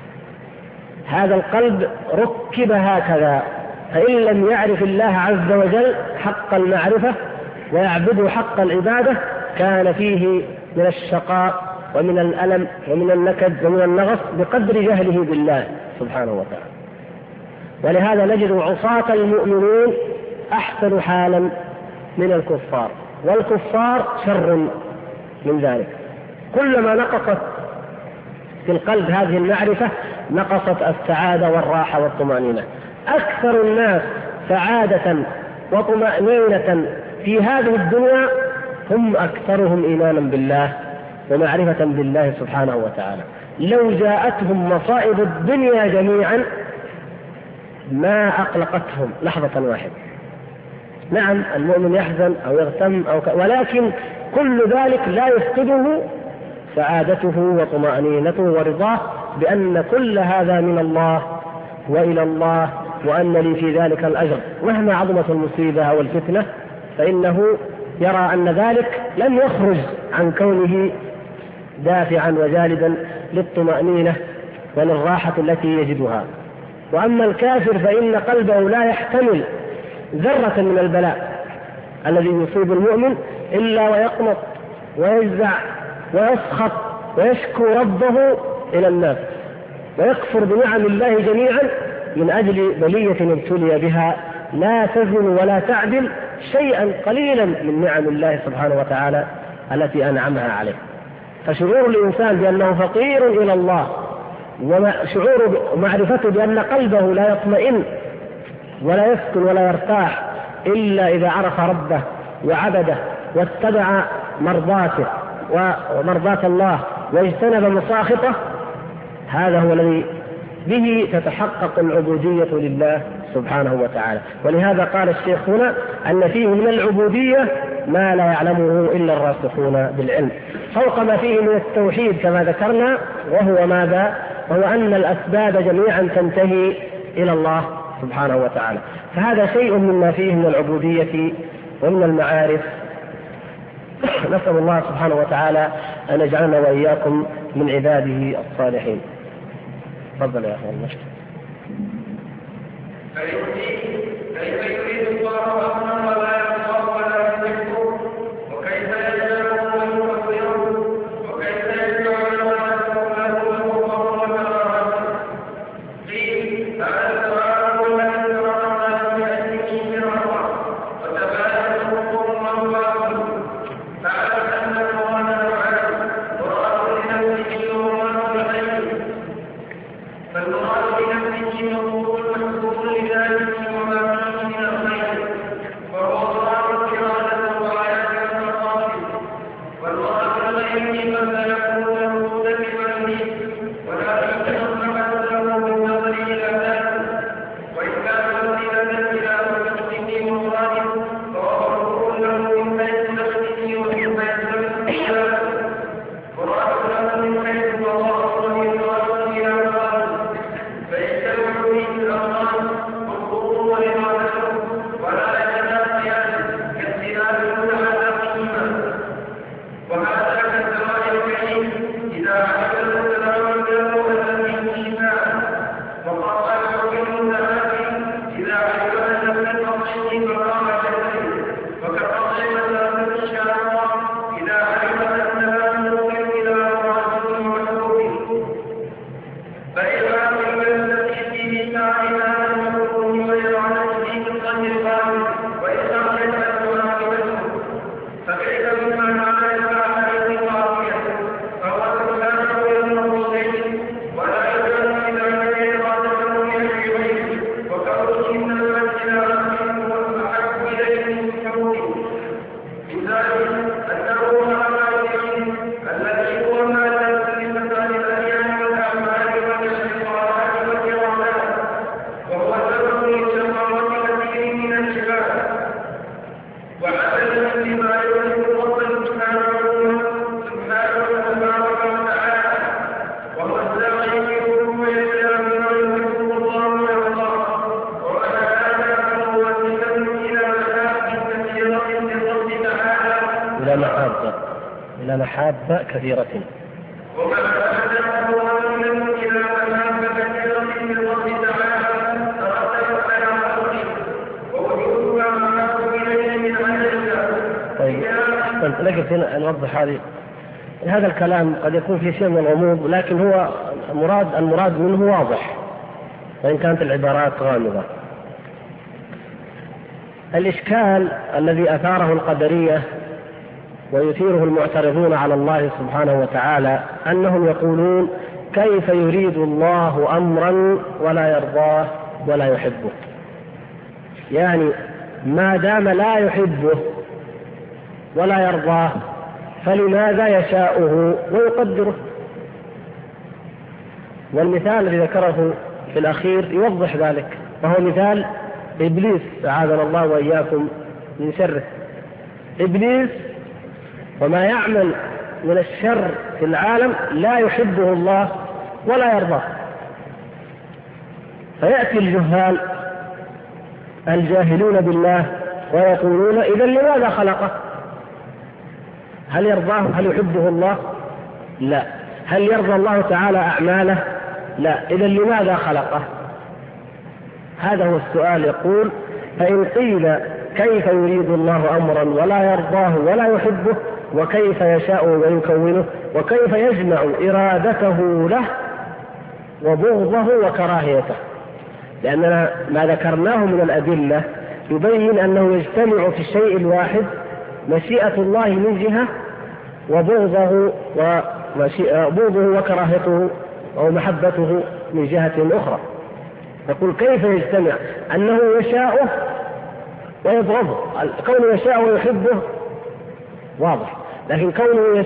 هذا القلب ركب هكذا، فإن لم يعرف الله عز وجل حق المعرفة ويعبده حق العبادة كان فيه من الشقاء ومن الألم ومن النكد ومن النغص بقدر جهله بالله سبحانه وتعالى. ولهذا نجد عصاة المؤمنين أحسن حالا من الكفار، والكفار شر من ذلك. كلما نقصت في القلب هذه المعرفة نقصت السعادة والراحة والطمأنينة. أكثر الناس سعادة وطمأنينة في هذه الدنيا هم أكثرهم إيمانا بالله ومعرفة بالله سبحانه وتعالى. لو جاءتهم مصائب الدنيا جميعا ما أقلقتهم لحظة واحدة. نعم المؤمن يحزن أو يغتم ولكن كل ذلك لا يفقده سعادته وطمأنينته ورضاه بأن كل هذا من الله وإلى الله وأن لي في ذلك الأجر. مهما عظمت المصيبة أو الفتنة فإنه يرى أن ذلك لن يخرج عن كونه دافعا وجالبا للطمأنينة وللراحة التي يجدها. وأما الكافر فإن قلبه لا يحتمل ذرة من البلاء الذي يصيب المؤمن إلا ويقنط ويجزع ويسخط ويشكو ربه إلى الناس ويكفر بنعم الله جميعا من أجل بلية ابتلي بها لا تزن ولا تعدل شيئا قليلا من نعم الله سبحانه وتعالى التي أنعمها عليه. فشعور الإنسان بأنه فقير إلى الله وشعور معرفته بأن قلبه لا يطمئن ولا يسكن ولا يرتاح إلا إذا عرف ربه وعبده واتبع مرضاته ومرضاة الله واجتنب مساخطه، هذا هو الذي به تتحقق العبودية لله سبحانه وتعالى. ولهذا قال الشيخ هنا أن فيه من العبودية ما لا يعلمه إلا الراسخون بالعلم، فوق ما فيه من التوحيد كما ذكرنا، وهو ماذا؟ وهو أن الأسباب جميعا تنتهي إلى الله سبحانه وتعالى. فهذا شيء مما فيه من العبودية ومن المعارف. نسأل الله سبحانه وتعالى أن يجعلنا وإياكم من عباده الصالحين. تفضل يا أخي المشكلة. كيف يريد الله أمرا ولا يخاف ولا يحبه، وكيف يجعله ويكفره، وكيف يجعل له وكرامته. قيل تعالى سؤاله الذي تركنا بأسمه شرعا وتباهته الله وعبده. فعلم أن المراد وعلم مراد لنفسه ومراد لغيره، فالمراد بنفسه مطلوب محبوب لذاته وما فيه من إلى محابة كثيرة. طيب لكن نوضح هذا الكلام قد يكون في شيء من الغموض، لكن هو المراد منه واضح وإن كانت العبارات غامضة. الإشكال الذي أثاره القدرية ويثيره المعترضون على الله سبحانه وتعالى أنهم يقولون: كيف يريد الله أمرا ولا يرضاه ولا يحبه؟ يعني ما دام لا يحبه ولا يرضاه فلماذا يشاؤه ويقدره؟ والمثال الذي ذكره في الأخير يوضح ذلك، وهو مثال إبليس، أعاذنا الله وإياكم من شره. إبليس وما يعمل من الشر في العالم لا يحبه الله ولا يرضاه، فيأتي الجهال الجاهلون بالله ويقولون: إذن لماذا خلقه؟ هل يرضاه؟ هل يحبه الله؟ لا. هل يرضى الله تعالى أعماله؟ لا. إذن لماذا خلقه؟ هذا هو السؤال. يقول: فإن قيل كيف يريد الله أمرا ولا يرضاه ولا يحبه، وكيف يشاء ويكونه، وكيف يجمع إرادته له وبغضه وكراهيته؟ لأننا ما ذكرناه من الأدلة يبين أنه يجتمع في الشيء الواحد مشيئة الله من جهة، وبغضه وكراهيته أو محبته من جهة أخرى. يقول: كيف يجتمع؟ أنه يشاءه ويبغضه. كونه يشاء ويحبه واضح، لكن كونه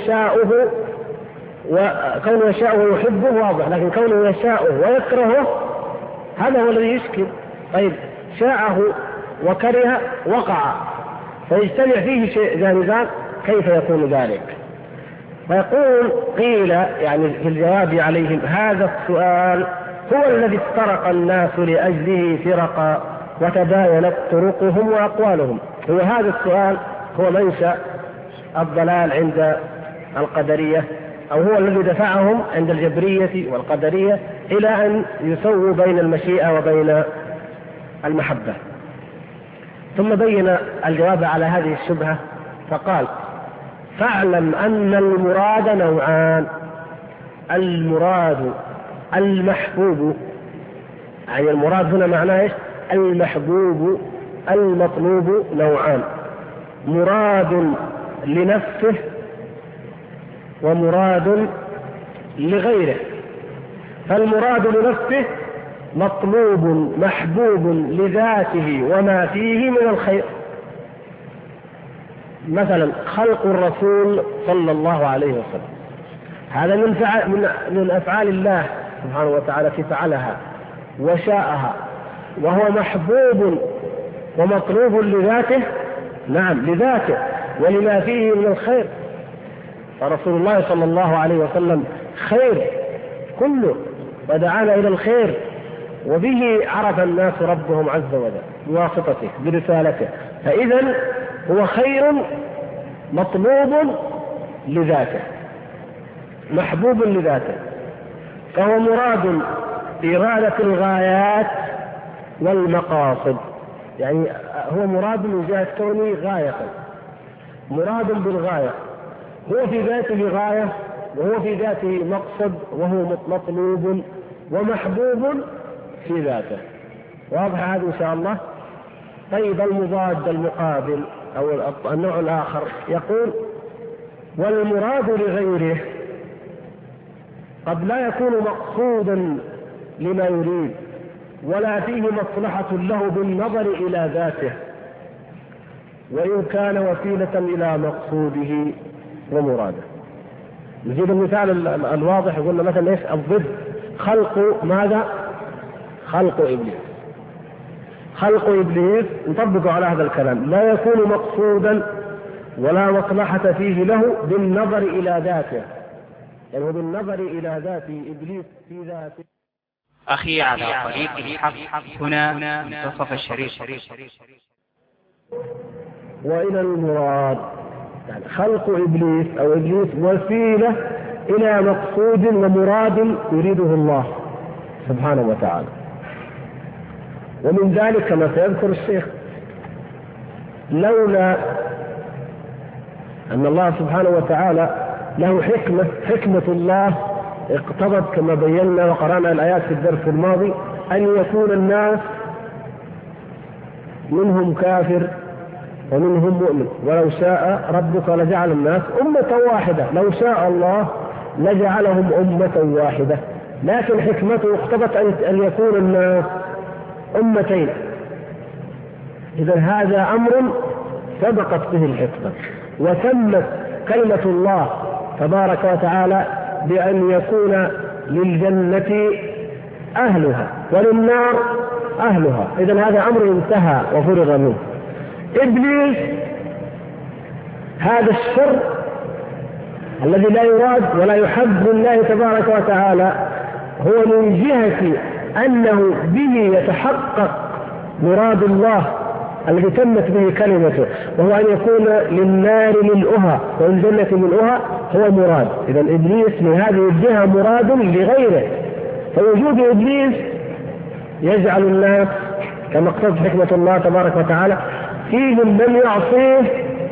يشاء ويحبه واضح، لكن كونه يشاءه ويكرهه هذا هو الذي يشكل. طيب شاءه وكره وقع، فيجتمع فيه شيء جانبان، كيف يكون ذلك؟ ويقول: قيل يعني في الجواب عليهم: هذا السؤال هو الذي افترق الناس لأجله فرقا وتباينت طرقهم وأقوالهم. هو هذا السؤال هو منشأ الضلال عند القدرية، أو هو الذي دفعهم عند الجبرية والقدرية إلى أن يسووا بين المشيئة وبين المحبة. ثم بين الجواب على هذه الشبهة فقال: فاعلم أن المراد نوعان. المراد المحبوب، يعني المراد هنا معناه إيش؟ المحبوب المطلوب نوعان: مراد لنفسه ومراد لغيره. فالمراد لنفسه مطلوب محبوب لذاته وما فيه من الخير. مثلا خلق الرسول صلى الله عليه وسلم، هذا من أفعال الله سبحانه وتعالى في فعلها وشاءها، وهو محبوب ومطلوب لذاته، نعم لذاته ولما فيه من الخير. فرسول الله صلى الله عليه وسلم خير كله، ودعانا إلى الخير، وبه عرف الناس ربهم عز وجل بواسطته برسالته. فإذن هو خير مطلوب لذاته محبوب لذاته، فهو مراد إرادة الغايات والمقاصد، يعني هو مراد من جهة كونه غاية، مراد بالغاية، هو في ذاته غاية وهو في ذاته مقصد وهو مطلوب ومحبوب في ذاته. واضح هذا إن شاء الله؟ طيب المضاد المقابل أو النوع الآخر يقول: والمراد لغيره قد لا يكون مقصودا لما يريد ولا فيه مصلحة له بالنظر إلى ذاته، وإن كان وسيلة إلى مقصوده ومراده. نزيد المثال الواضح، يقولنا مثلا إيش الضد؟ خلق ماذا؟ خلق إبليس. خلق إبليس نطبق على هذا الكلام: لا يكون مقصودا ولا مصلحة فيه له بالنظر إلى ذاته، يعني بالنظر إلى ذات إبليس في ذاته. أخي على طريق الحق هنا منتصف الشريط. وإلى المراد يعني خلق إبليس أو إبليس وسيلة إلى مقصود ومراد يريده الله سبحانه وتعالى. ومن ذلك كما سيذكر الشيخ لولا أن الله سبحانه وتعالى له حكمة الله اقتضت كما بينا وقرأنا الآيات في الدرس الماضي أن يكون الناس منهم كافر ومنهم مؤمن، ولو شاء ربك لجعل الناس أمة واحدة، لو شاء الله لجعلهم أمة واحدة، لكن حكمته اقتضت أن يكون الناس أمتين. إذا هذا أمر سبقت به الحكمة، وتمت كلمة الله تبارك وتعالى بأن يكون للجنة أهلها وللنار أهلها. إذن هذا أمر انتهى وفرغ منه. إبليس هذا الشر الذي لا يراد ولا يحب لله تبارك وتعالى هو من جهة أنه به يتحقق مراد الله الذي تمت به كلمته، وهو أن يكون للنار ملؤها والجنة ملؤها هو مراد. إذا إبليس من هذه الجهة مراد لغيره، فوجود إبليس يجعل الناس كما اقتضت حكمة الله تبارك وتعالى فيهم من يعصيه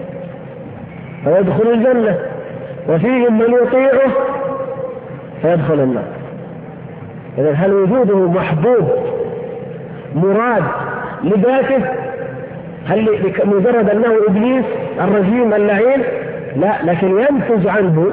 فيدخل الجنة، وفيهم من يطيعه فيدخل النار. إذا هل وجوده محبوب مراد لذاته؟ هل مجرد أنه إبليس الرجيم اللعين؟ لا، لكن ينتج عنه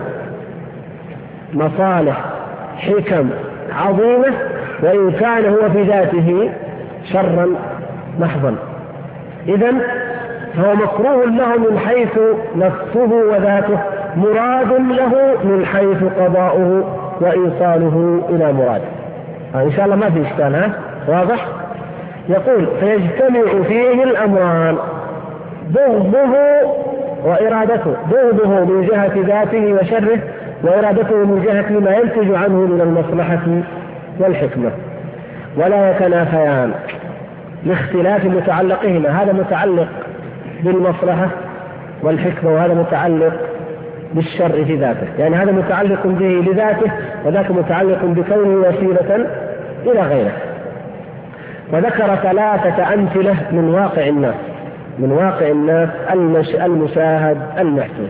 مصالح حكم عظيمة، وإن كان هو في ذاته شرا محضا. إذن فهو مكروه له من حيث نفسه وذاته، مراد له من حيث قضاؤه وإيصاله إلى مراده. إن شاء الله ما في إشكال، واضح؟ يقول فيجتمع فيه الأمران بغضه وإرادته، بغضه من جهة ذاته وشره، وإرادته من جهة ما ينتج عنه من المصلحة والحكمة، ولا يتنافيان لاختلاف متعلقهما. هذا متعلق بالمصلحة والحكمة، وهذا متعلق بالشر في ذاته، يعني هذا متعلق به لذاته وذاك متعلق بكونه وسيلة إلى غيره. وذكر 3 أمثلة من واقع الناس المشاهد المحسوس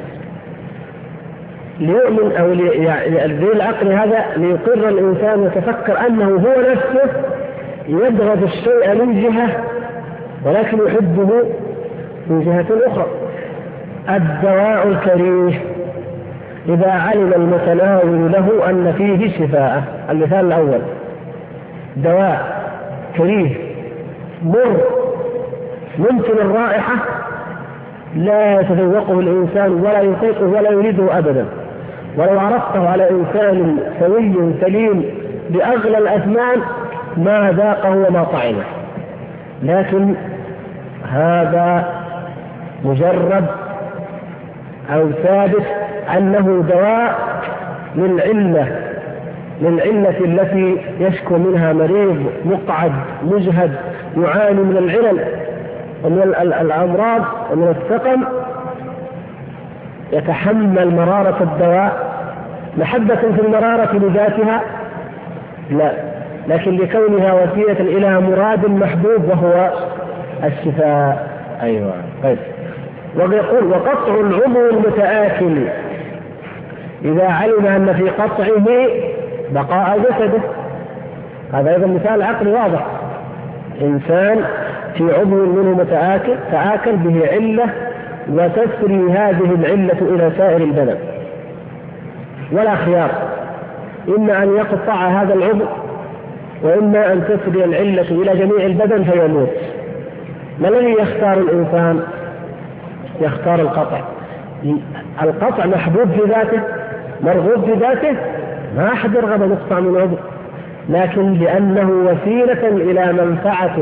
ليؤمن أو ذي العقل هذا ليقر الإنسان ويتفكر أنه هو نفسه يبغض الشيء من جهة ولكن يحبه من جهة أخرى. الدواء الكريه إذا علم المتناول له أن فيه شفاء. المثال الأول دواء كريه مر ممكن الرائحة لا يتذوقه الإنسان ولا يطيقه ولا يريده أبدا، ولو عرضته على إنسان سوي سليم بأغلى الأثمان ما ذاقه وما طعمه، لكن هذا مجرد أو ثابت أنه دواء للعلة التي يشكو منها مريض مقعد مجهد يعاني من العلل ومن الأمراض ومن السقم، يتحمل مرارة الدواء محبة في المرارة لذاتها لا، لكن لكونها وسيلة إلى مراد محبوب وهو الشفاء. أيوة طيب. ويقول وقطع العضو المتآكل إذا علم أن في قطعه بقاء جسده. هذا أيضا مثال عقلي واضح. إنسان في عضو منه متآكل تآكل به علة وتسري هذه العلة إلى سائر البدن ولا خيار، إما أن يقطع هذا العضو وإما أن تسري العلة إلى جميع البدن فيموت. ما الذي يختار الإنسان؟ يختار القطع. القطع محبوب في ذاته مرغوب في ذاته، ما أحد يرغب أن يقطع من عضو، لكن لأنه وسيلة إلى منفعة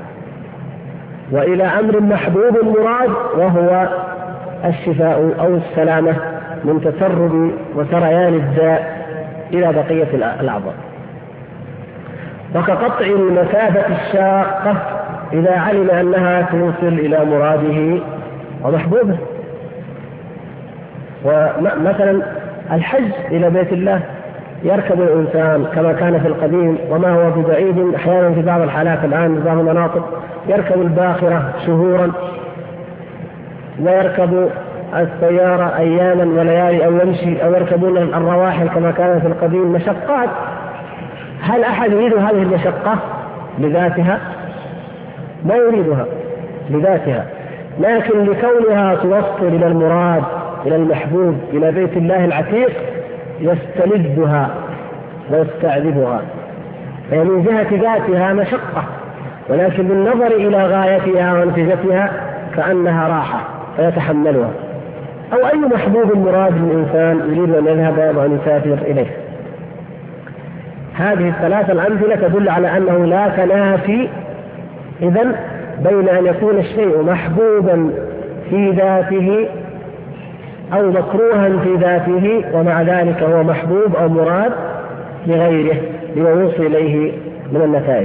وإلى أمر محبوب مراد وهو الشفاء أو السلامة من تسرب وسريان الداء إلى بقية الأعضاء. وكقطع المسافة الشاقة إذا علم أنها توصل إلى مراده ومحبوبه. ومثلا الحج إلى بيت الله يركب الإنسان كما كان في القديم، وما هو ببعيد، أحيانا في بعض الحالات الآن في بعض المناطق يركب الباخرة شهورا، ويركب السيارة أياما وليالي، أو يمشي، أو يركبون الرواحل كما كان في القديم. مشقات، هل أحد يريد هذه المشقة لذاتها؟ ما يريدها لذاتها، لكن لكونها توصل إلى المراد، إلى المحبوب، إلى بيت الله العتيق، يستلذها ويستعذبها. فهي من جهة ذاتها مشقة، ولكن بالنظر إلى غايتها ونتيجتها كأنها راحة فيتحملها. أو أي محبوب مراد للإنسان يريد أن يذهب وأن يسافر إليه. هذه الثلاثة الأمثلة تدل على أنه لا تنافي إذن بين أن يكون الشيء محبوبا في ذاته أو مكروها في ذاته، ومع ذلك هو محبوب أو مراد لغيره لما يوصل إليه من النتائج.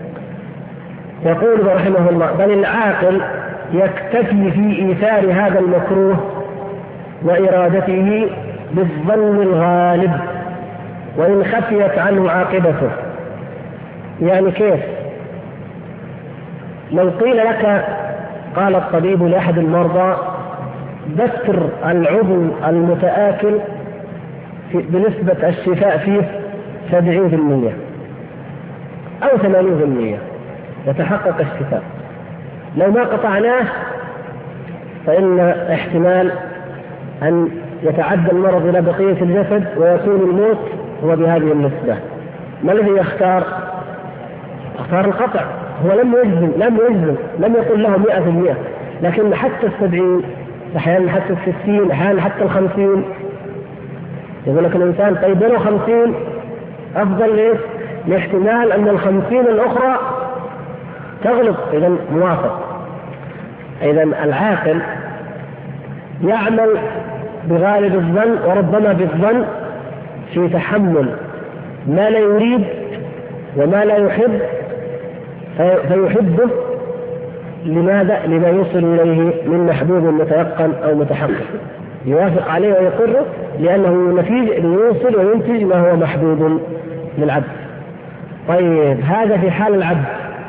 يقول رحمه الله: بل العاقل يكتفي في إيثار هذا المكروه وإرادته بالظن الغالب وإن خفيت عنه عاقبته. يعني كيف؟ لو قيل لك، قال الطبيب لأحد المرضى: ذكر العضو المتآكل بنسبة الشفاء فيه 70% أو 80% يتحقق الشفاء، لو ما قطعناه فإن احتمال أن يتعدى المرض إلى بقية الجسد ويكون الموت هو بهذه النسبة. ما الذي يختار؟ اختار القطع. هو لم يجزم، لم يقل له 100%، لكن حتى 70، أحيانا حتى 60، أحيانا حتى 50. يقول لك الإنسان طيب 50 أفضل ليش؟ لاحتمال أن 50 الأخرى تغلب. إذن موافق. إذن العاقل يعمل بغالب الظن وربما بالظن في تحمل ما لا يريد وما لا يحب، فيحبه. لماذا؟ لما يوصل إليه من محبوب متيقن أو متحقق، يوافق عليه ويقره، لأنه ليوصل وينتج ما هو محبوب للعبد. طيب هذا في حال العبد.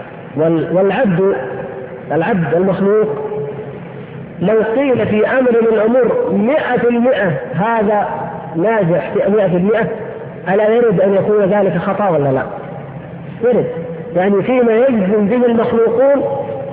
والعبد المخلوق لو قيل في أمر من الأمور 100% هذا ناجح 100%، ألا يرد أن يكون ذلك خطأ ولا لا؟ يرد. يعني فيما يجزم به المخلوقون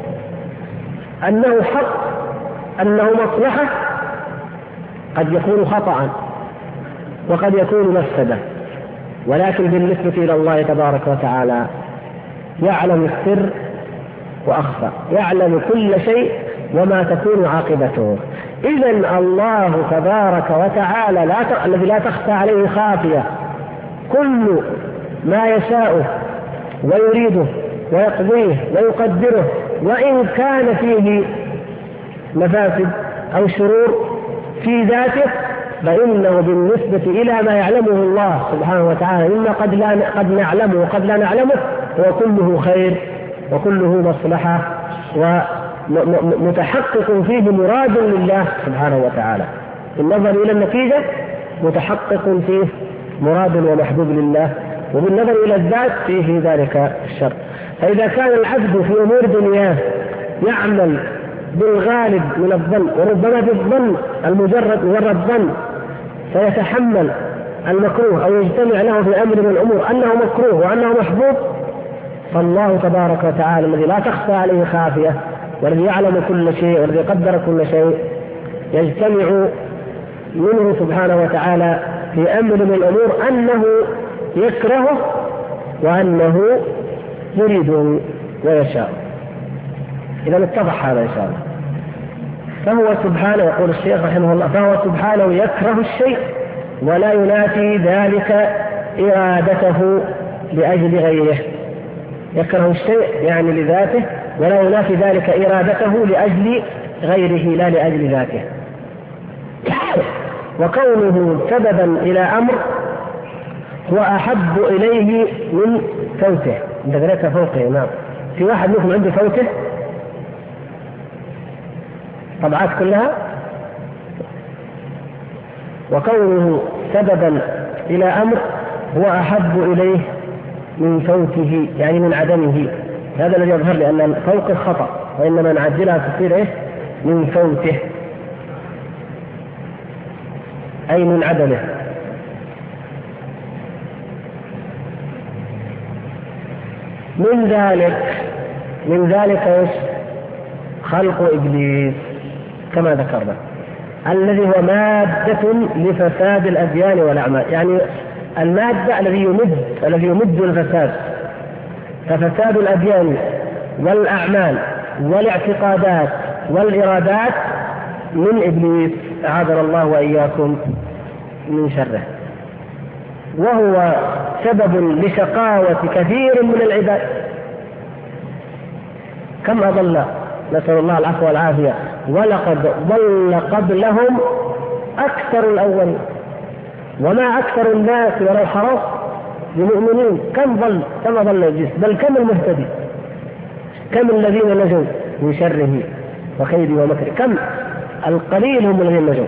أنه حق، أنه مصلحة، قد يكون خطأ وقد يكون مفسدة. ولكن بالنسبة إلى الله تبارك وتعالى يعلم السر وأخفى، يعلم كل شيء وما تكون عاقبته. إذن الله تبارك وتعالى الذي لا تخفى عليه خافية، كل ما يشاءه ويريده ويقضيه ويقدره، وإن كان فيه مفاسد أو شرور في ذاته، فإنه بالنسبة إلى ما يعلمه الله سبحانه وتعالى مما قد نعلمه وقد لا نعلمه، هو كله خير وكله مصلحة ومتحقق فيه مراد لله سبحانه وتعالى. بالنظر إلى النتيجة متحقق فيه مراد ومحبوب لله، وبالنظر إلى الذات فيه ذلك الشر. فإذا كان العبد في أمور دنياه يعمل بالغالب من الظن، وربما بالظن مجرد ظن، فيتحمل المكروه أو يجتمع له في أمر من الأمور أنه مكروه وأنه محبوب، فالله تبارك وتعالى الذي لا تخفى عليه خافية، والذي يعلم كل شيء والذي قدر كل شيء، يجتمع منه سبحانه وتعالى في أمر من الأمور أنه يكرهه وأنه يريده ويشاء. إذا اتضح هذا إن شاء الله. فهو سبحانه، يقول الشيخ رحمه الله، فهو سبحانه يكره الشيء ولا ينافي ذلك إرادته لأجل غيره. يكره الشيء يعني لذاته، ولا ينافي ذلك إرادته لأجل غيره لا لأجل ذاته. وكونه سببا إلى أمر هو أحب إليه من فوته. انت قريت فوته؟ نعم. في واحد منكم عنده فوته طبعات كلها؟ وكونه سببا إلى أمر هو أحب إليه من فوته، يعني من عدمه. هذا الذي يظهر لي أن فوق الخطأ، وإنما نعدلها تصير إيه؟ من فوته، أي من عدمه. من ذلك إيش؟ خلق إبليس كما ذكرنا، الذي هو مادة لفساد الأديان والأعمال، يعني المادة الذي يمد الفساد، ففساد الأديان والأعمال والاعتقادات والإرادات من إبليس، أعاذنا الله وإياكم من شره، وهو سبب لشقاوة كثير من العباد. كم أضل، نسأل الله العفو والعافية، ولقد ضل قبلهم أكثر الأولين، وما أكثر الناس ولو حرص بمؤمنين. كم ضل إبليس، بل كم المهتدي، كم الذين نجوا من شره وكيده ومكره، كم القليل هم الذين نجوا.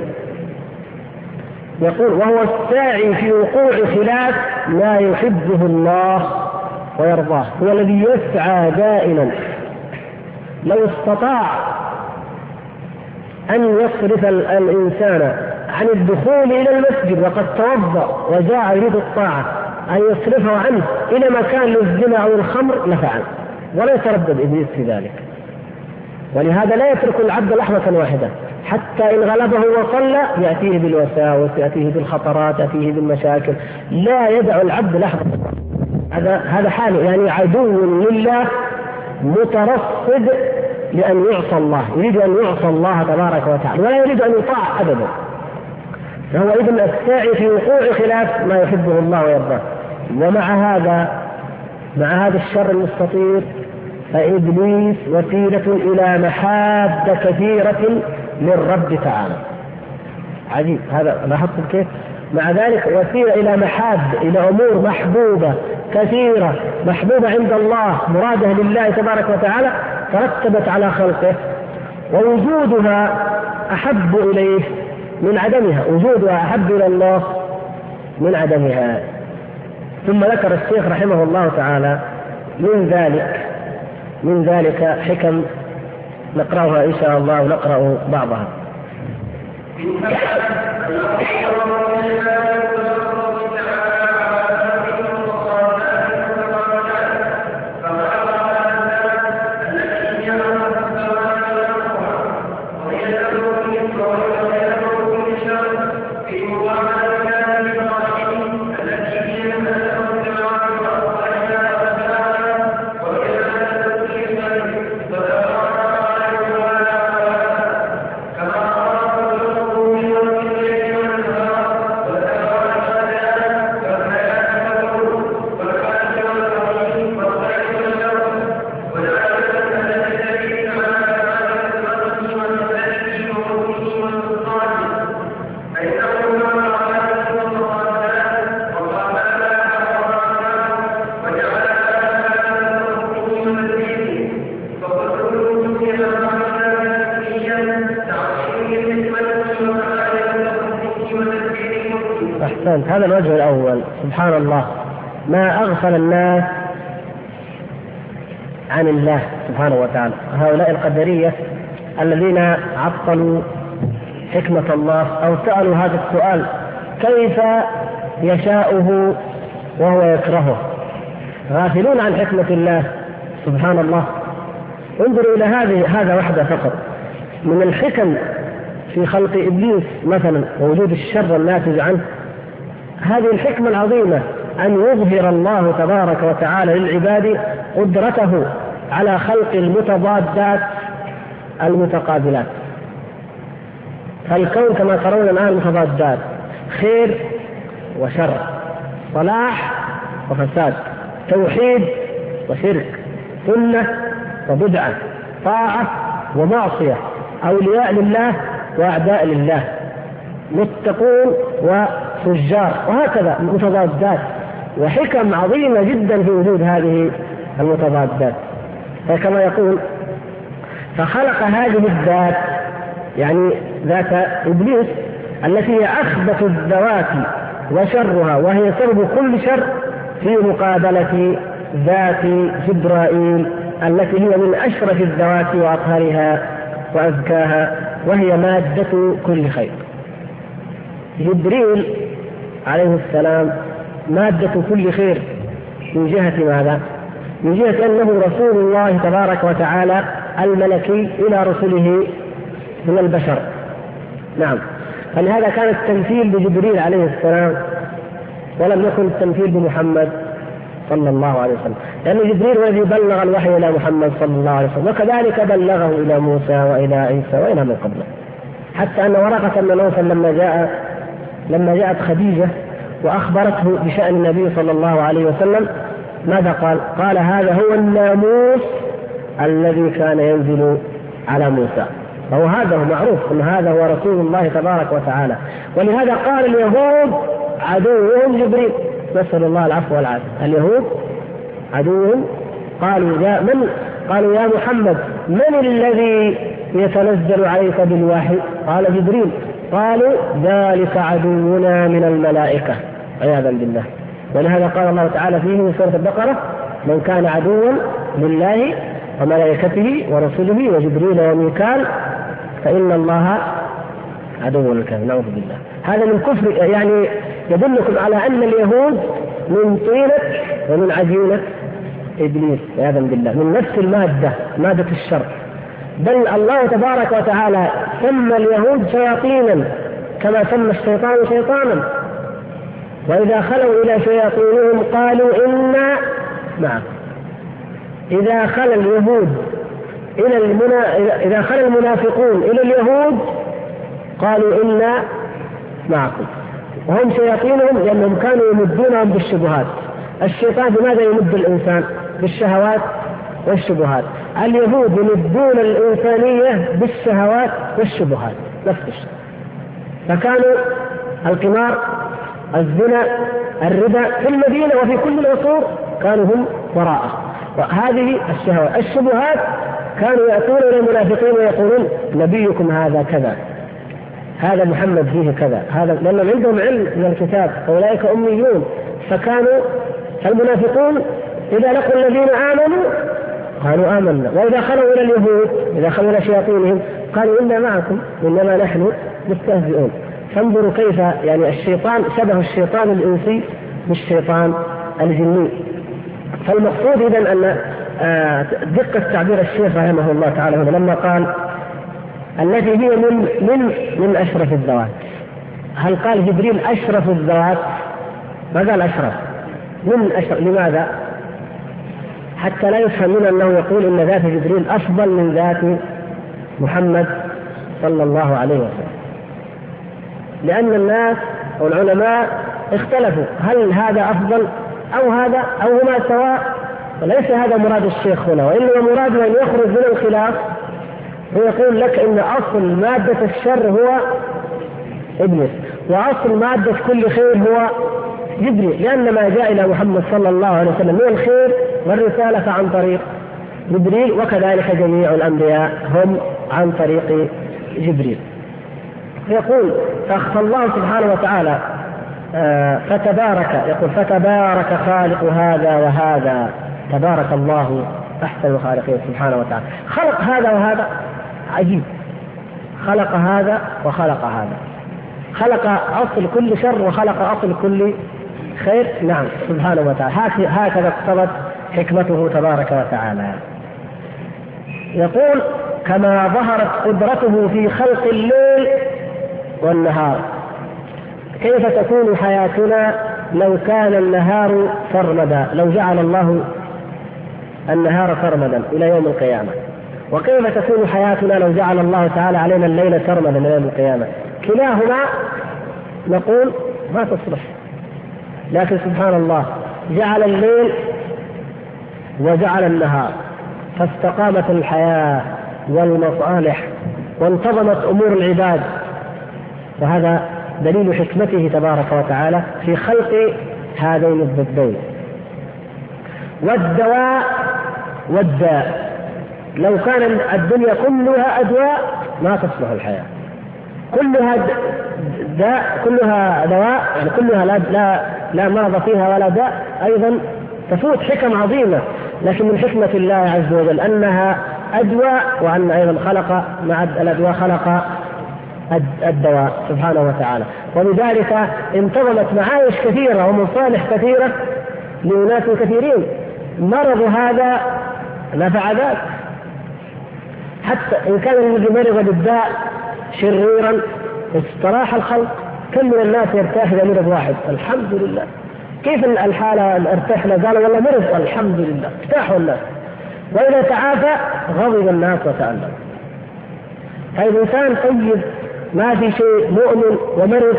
يقول وهو الساعي في وقوع خلاف ما يحبه الله ويرضاه، هو الذي يسعى دائما. لو استطاع أن يصرف الإنسان عن الدخول إلى المسجد وقد توضأ وجاء يريد الطاعة، أن يصرفه عنه إلى مكان للزنا أو الخمر لفعل، ولا يتردد إبليس في ذلك. ولهذا لا يترك العبد لحظة واحدة، حتى إن غلبه وصلى يأتيه بالوساوس، يأتيه بالخطرات، يأتيه بالمشاكل، لا يدع العبد لحظة. هذا حاله، يعني عدو لله مترصد لأن يعصى الله، يريد أن يعصى الله تبارك وتعالى ولا يريد أن يطاع أبدا. فهو إذن الساعي في وقوع خلاف ما يحبه الله ويرضاه. ومع هذا الشر المستطير فإبليس وسيلة إلى محاب كثيرة للرب تعالى. عجيب هذا، لاحظتم كيف؟ مع ذلك وسيلة إلى محاب، إلى أمور محبوبة كثيرة، محبوبة عند الله، مرادة لله تبارك وتعالى، ترتبت على خلقه، ووجودها أحب إليه من عدمها، وجودها أحب إلى الله من عدمها. ثم ذكر الشيخ رحمه الله تعالى من ذلك حكم نقرأها إن شاء الله، ونقرأ بعضها. هذا الوجه الأول. سبحان الله، ما أغفل الناس عن الله سبحانه وتعالى. هؤلاء القدرية الذين عطلوا حكمة الله أو سألوا هذا السؤال: كيف يشاؤه وهو يكرهه؟ غافلون عن حكمة الله سبحان الله. انظروا إلى هذا وحده فقط من الحكم في خلق إبليس مثلا ووجود الشر الناتج عنه. هذه الحكمة العظيمة أن يظهر الله تبارك وتعالى للعباد قدرته على خلق المتضادات المتقابلات. فالكون كما ترون الآن متضادات، خير وشر، صلاح وفساد، توحيد وشرك، سنة وبدعة، طاعة ومعصية، أولياء لله وأعداء لله، متقون وفجار، وهكذا متضادات، وحكم عظيمة جدا في وجود هذه المتضادات. فكما يقول: فخلق هذه الذات، يعني ذات إبليس، التي هي أخبث الذوات وشرها وهي سبب كل شر، في مقابلة ذات جبرائيل التي هي من أشرف الذوات وأطهرها وأزكاها، وهي مادة كل خير. جبريل عليه السلام مادة كل خير من جهة ماذا؟ من جهة أنه رسول الله تبارك وتعالى الملكي إلى رسله من البشر. نعم، فلهذا كان التمثيل بجبريل عليه السلام ولم يكن التمثيل بمحمد صلى الله عليه وسلم، لأن جبريل هو الذي بلغ الوحي إلى محمد صلى الله عليه وسلم، وكذلك بلغه إلى موسى وإلى عيسى وإلى من قبله. حتى أن ورقة بن نوفل لما جاءت خديجة وأخبرته بشأن النبي صلى الله عليه وسلم ماذا قال؟ قال هذا هو الناموس الذي كان ينزل على موسى. فهو هذا هو معروف أن هذا هو رسول الله تبارك وتعالى. ولهذا قال اليهود عدوهم جبريل، نسأل الله العفو والعافية. اليهود عدوهم، قالوا يا محمد من الذي يتنزل عليك بالوحي؟ قال جبريل. قالوا ذلك عدونا من الملائكة عياذا بالله. ولهذا قال الله تعالى فيه في سورة البقرة من كان عدوا لله وملائكته ورسله وجبريل وميكال فإن الله عدو الكافرين. نعوذ بالله. هذا من كفر، يعني يدلكم على أن اليهود من طينة ومن عجينة إبليس عياذا بالله، من نفس المادة، مادة الشر. بل الله تبارك وتعالى سمى اليهود شياطينا كما سمى الشيطان شيطانا، وإذا خلوا إلى شياطينهم قالوا إنا معكم. إذا خلى اليهود إذا خلى المنافقون إلى اليهود قالوا إنا معكم، وهم شياطينهم لأنهم كانوا يمدونهم بالشبهات. الشيطان بماذا يمد الإنسان؟ بالشهوات والشبهات. اليهود يمدون الإنسانية بالشهوات والشبهات نفس الشيء. فكانوا القمار، الزنا، الربا في المدينة وفي كل العصور كانوا هم وراءه. وهذه الشهوات الشبهات كانوا يأتون إلى المنافقين ويقولون نبيكم هذا كذا، هذا محمد فيه كذا، هذا، لأنهم عندهم علم من الكتاب، أولئك أميون. فكانوا المنافقون إذا لقوا الذين آمنوا قالوا آمنا، وإذا خلوا إلى اليهود، إذا خلوا إلى شياطينهم قالوا إنا معكم إنما نحن مستهزئون. فانظروا كيف يعني الشيطان شبه الشيطان الإنسي بالشيطان الجني. فالمقصود إذن أن دقة تعبير الشيخ رحمه الله تعالى هنا لما قال التي هي من أشرف الذوات. هل قال جبريل أشرف الذوات؟ ما قال أشرف، من أشرف. لماذا؟ حتى لا يفهم منه أنه يقول إن ذات جبريل أفضل من ذات محمد صلى الله عليه وسلم، لأن الناس والعلماء اختلفوا هل هذا أفضل أو هذا أو هما سواء. وليس هذا مراد الشيخ هنا، وإنما مراده أن يخرج من الخلاف ويقول لك إن أصل مادة الشر هو إبليس، وأصل مادة كل خير هو جبريل، لأن ما جاء إلى محمد صلى الله عليه وسلم من الخير والرسالة عن طريق جبريل، وكذلك جميع الأنبياء هم عن طريق جبريل. يقول فالله سبحانه وتعالى فتبارك خالق هذا وهذا، تبارك الله أحسن الخالقين سبحانه وتعالى. خلق هذا وهذا عجيب، خلق هذا وخلق هذا، خلق أصل كل شر وخلق أصل كل خير. نعم سبحانه وتعالى، هكذا اقتضت حكمته تبارك وتعالى. يقول كما ظهرت قدرته في خلق الليل والنهار، كيف تكون حياتنا لو كان النهار سرمدا، لو جعل الله النهار سرمدا إلى يوم القيامة، وكيف تكون حياتنا لو جعل الله تعالى علينا الليل سرمدا إلى يوم القيامة. كلاهما نقول ما تصلح، لكن سبحان الله جعل الليل وجعل النهار، فاستقامت الحياة والمصالح وانتظمت أمور العباد، وهذا دليل حكمته تبارك وتعالى في خلق هذين الضدين. والدواء والداء، لو كان الدنيا كلها أدواء ما تصلح الحياة، كلها داء، كلها دواء، يعني كلها لا مرض فيها ولا داء، أيضا تفوت حكم عظيمة. لكن من حكمة الله عز وجل أنها أدواء، وأن أيضا خلق مع الأدواء خلق الدواء سبحانه وتعالى. وبذلك انتظمت معايش كثيرة ومصالح كثيرة لأناس كثيرين. مرض هذا نفع ذاك، حتى إن كان الذي مرض بالداء شريرا استراح الخلق. كم من الناس يرتاح إذا مرض واحد؟ الحمد لله. كيف الحالة ارتحنا؟ قالوا والله مرض، الحمد لله، ارتاحوا الناس. وإذا تعافى غضب الناس وتألم. هذا إنسان طيب ما في شيء، مؤمن ومرض،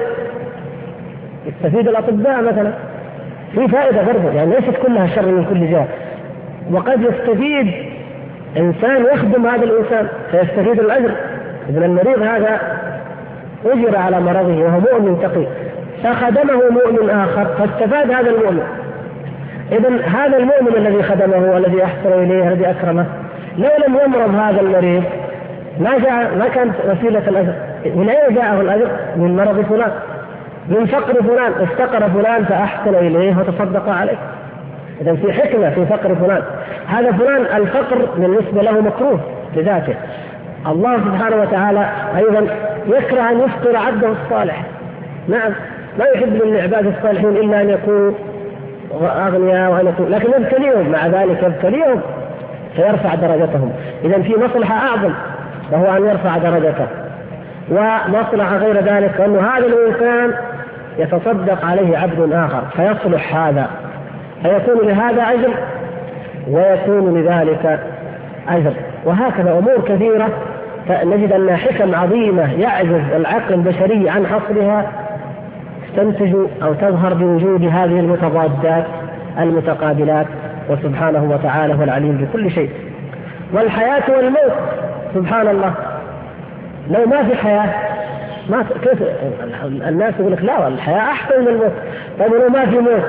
يستفيد الأطباء مثلا، في فائدة برضه، يعني ليست كلها شر من كل جهة. وقد يستفيد إنسان يخدم هذا الإنسان فيستفيد الأجر. إذن المريض هذا أجر على مرضه وهو مؤمن تقي، فخدمه مؤمن آخر فاستفاد هذا المؤمن. إذن هذا المؤمن الذي خدمه والذي أحسن إليه الذي أكرمه، لو لم يمرض هذا المريض ما كانت وسيلة الأجر. من أين جاءه الأجر؟ من مرض فلان، من فقر فلان، افتقر فلان فأحسن إليه وتصدق عليه. إذن في حكمة في فقر فلان. هذا فلان الفقر بالنسبة له مكروه لذاته. الله سبحانه وتعالى أيضا يكره أن يفقر عبده الصالح. نعم، لا يحب للعباد الصالحين إلا أن يكونوا أغنياء وأن يكونوا، لكن يبتليهم، مع ذلك يبتليهم فيرفع درجتهم. إذن في مصلحة أعظم وهو أن يرفع درجته، ومصلحة غير ذلك أن هذا الإنسان يتصدق عليه عبد آخر فيصلح هذا، فيكون لهذا أجر ويكون لذلك أجر. وهكذا أمور كثيرة نجد أنها حكم عظيمة يعجز العقل البشري عن حصرها، تنتج أو تظهر بوجود هذه المتضادات المتقابلات. وسبحانه وتعالى هو العليم بكل شيء. والحياة والموت سبحان الله، لو ما في حياة ما كيف الناس يقول لك لا الحياة أحسن من الموت. طيب لو ما في موت،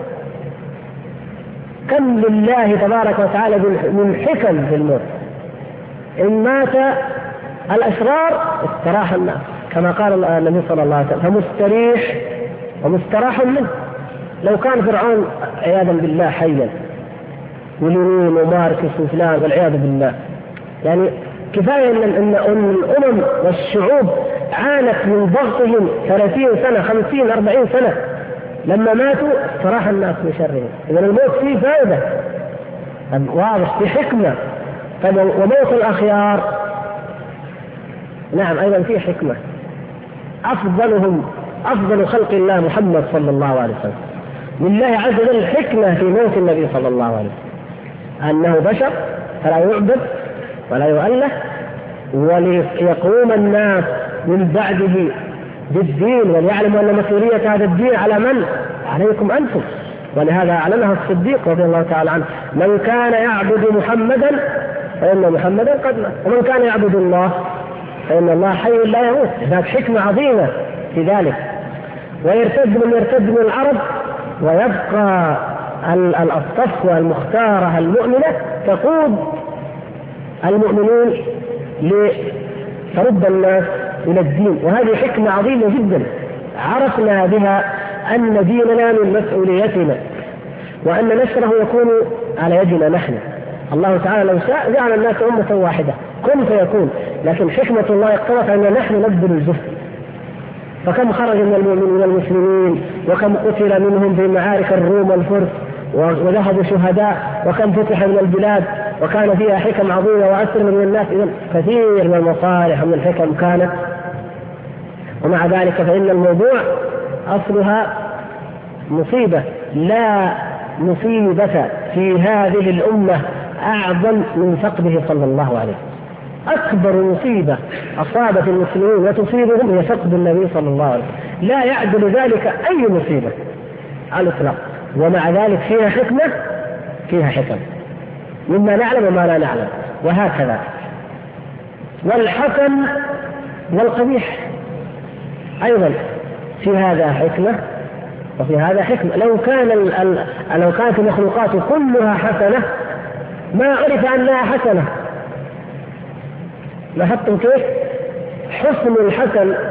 كم لله تبارك وتعالى من حكم في الموت. إن مات الأشرار استراح الناس كما قال النبي صلى الله عليه وسلم، فمستريح ومستراح منه. لو كان فرعون عياذا بالله حيا ولينين وماركس وفلان والعياذ بالله، يعني كفاية أن الأمم والشعوب عانت من ضغطهم 30 سنة 50 40 سنة، لما ماتوا استراح الناس من شرهم. إذن الموت فيه فائدة واضح، في حكمة. وموت الأخيار نعم أيضا فيه حكمة. أفضل خلق الله محمد صلى الله عليه وسلم، لله عز وجل حكمة في موت النبي صلى الله عليه وسلم، أنه بشر فلا يعبد ولا يؤله، وليقوم الناس من بعده بالدين وليعلموا أن مسؤولية هذا الدين على من؟ عليكم أنتم. ولهذا أعلنها الصديق رضي الله تعالى عنه: من كان يعبد محمدا فإن محمدا قد مات، ومن كان يعبد الله فإن الله حي لا يموت. هناك حكمة عظيمة في ذلك. ويرتد من العرب ويبقى الصفوة المختارة المؤمنة تقود المؤمنين لترد الناس إلى الدين. وهذه حكمة عظيمة جدا عرفنا بها أن ديننا من مسؤوليتنا، وأن نشره يكون على يدنا نحن. الله تعالى لو شاء جعل الناس أمة واحدة كن فيكون، لكن حكمة الله اقتضت أن نحن نبذل الجهد. فكم خرج من المؤمنين المسلمين، وكم قتل منهم في معارك الروم والفرس وذهبوا شهداء، وكم فتح من البلاد وكان فيها حكم عظيمة وأسر من الناس. إذن كثير من المصالح ومن الحكم كانت. ومع ذلك فإن الموضوع أصلها مصيبة، لا مصيبة في هذه الأمة أعظم من فقده صلى الله عليه وسلم. أكبر مصيبة أصابت المسلمين وتصيبهم هي فقد النبي صلى الله عليه وسلم، لا يعدل ذلك أي مصيبة على الإطلاق. ومع ذلك فيها حكم مما نعلم وما لا نعلم، وهكذا. والحسن والقبيح أيضا في هذا حكمة وفي هذا حكمة. لو كانت المخلوقات كلها حسنة ما عرف أنها حسنة. لاحظتم كيف؟ حسن الحسن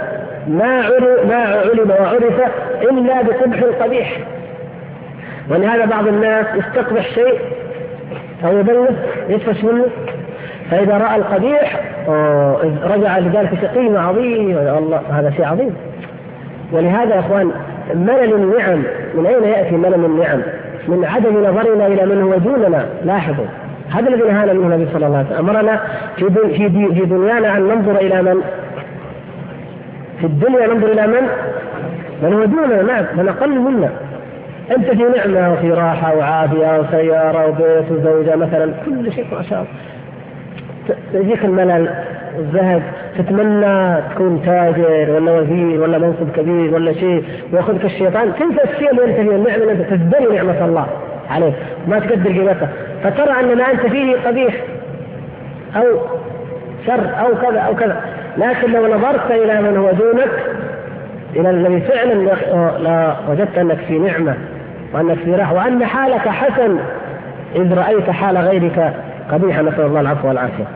ما علم وعرف إلا بقبح القبيح. ولهذا بعض الناس يستقبح شيء أو يبلغ يدفش منه، فإذا رأى القبيح رجع لذلك قيمة عظيمة، يا الله هذا شيء عظيم. ولهذا يا أخوان ملل النعم، من أين يأتي ملل النعم؟ من عدم نظرنا إلى من هو دوننا. لاحظوا هذا الذي نهانا منه النبي صلى الله عليه وسلم، أمرنا في دنيانا أن ننظر إلى من في الدنيا، ننظر إلى من هو دوننا، نعم من أقل منا. أنت في نعمة وفي راحة وعافية وسيارة وبيت وزوجة مثلا، كل شيء ما شاء الله، يجيك الملل الزهد، تتمنى تكون تاجر ولا وزير ولا منصب كبير ولا شيء، ويأخذك الشيطان تنسى الشيء اللي أنت فيه، النعمة أنت تزدري نعمة الله عليك ما تقدر قيمتها، فترى أن ما أنت فيه قبيح أو شر أو كذا أو كذا. لكن لو نظرت إلى من هو دونك، إلى الذي فعلا لا وجدت أنك في نعمة وأنك في راحة وأن حالك حسن إذ رأيت حال غيرك قبيحة، نسأل الله العفو والعافية.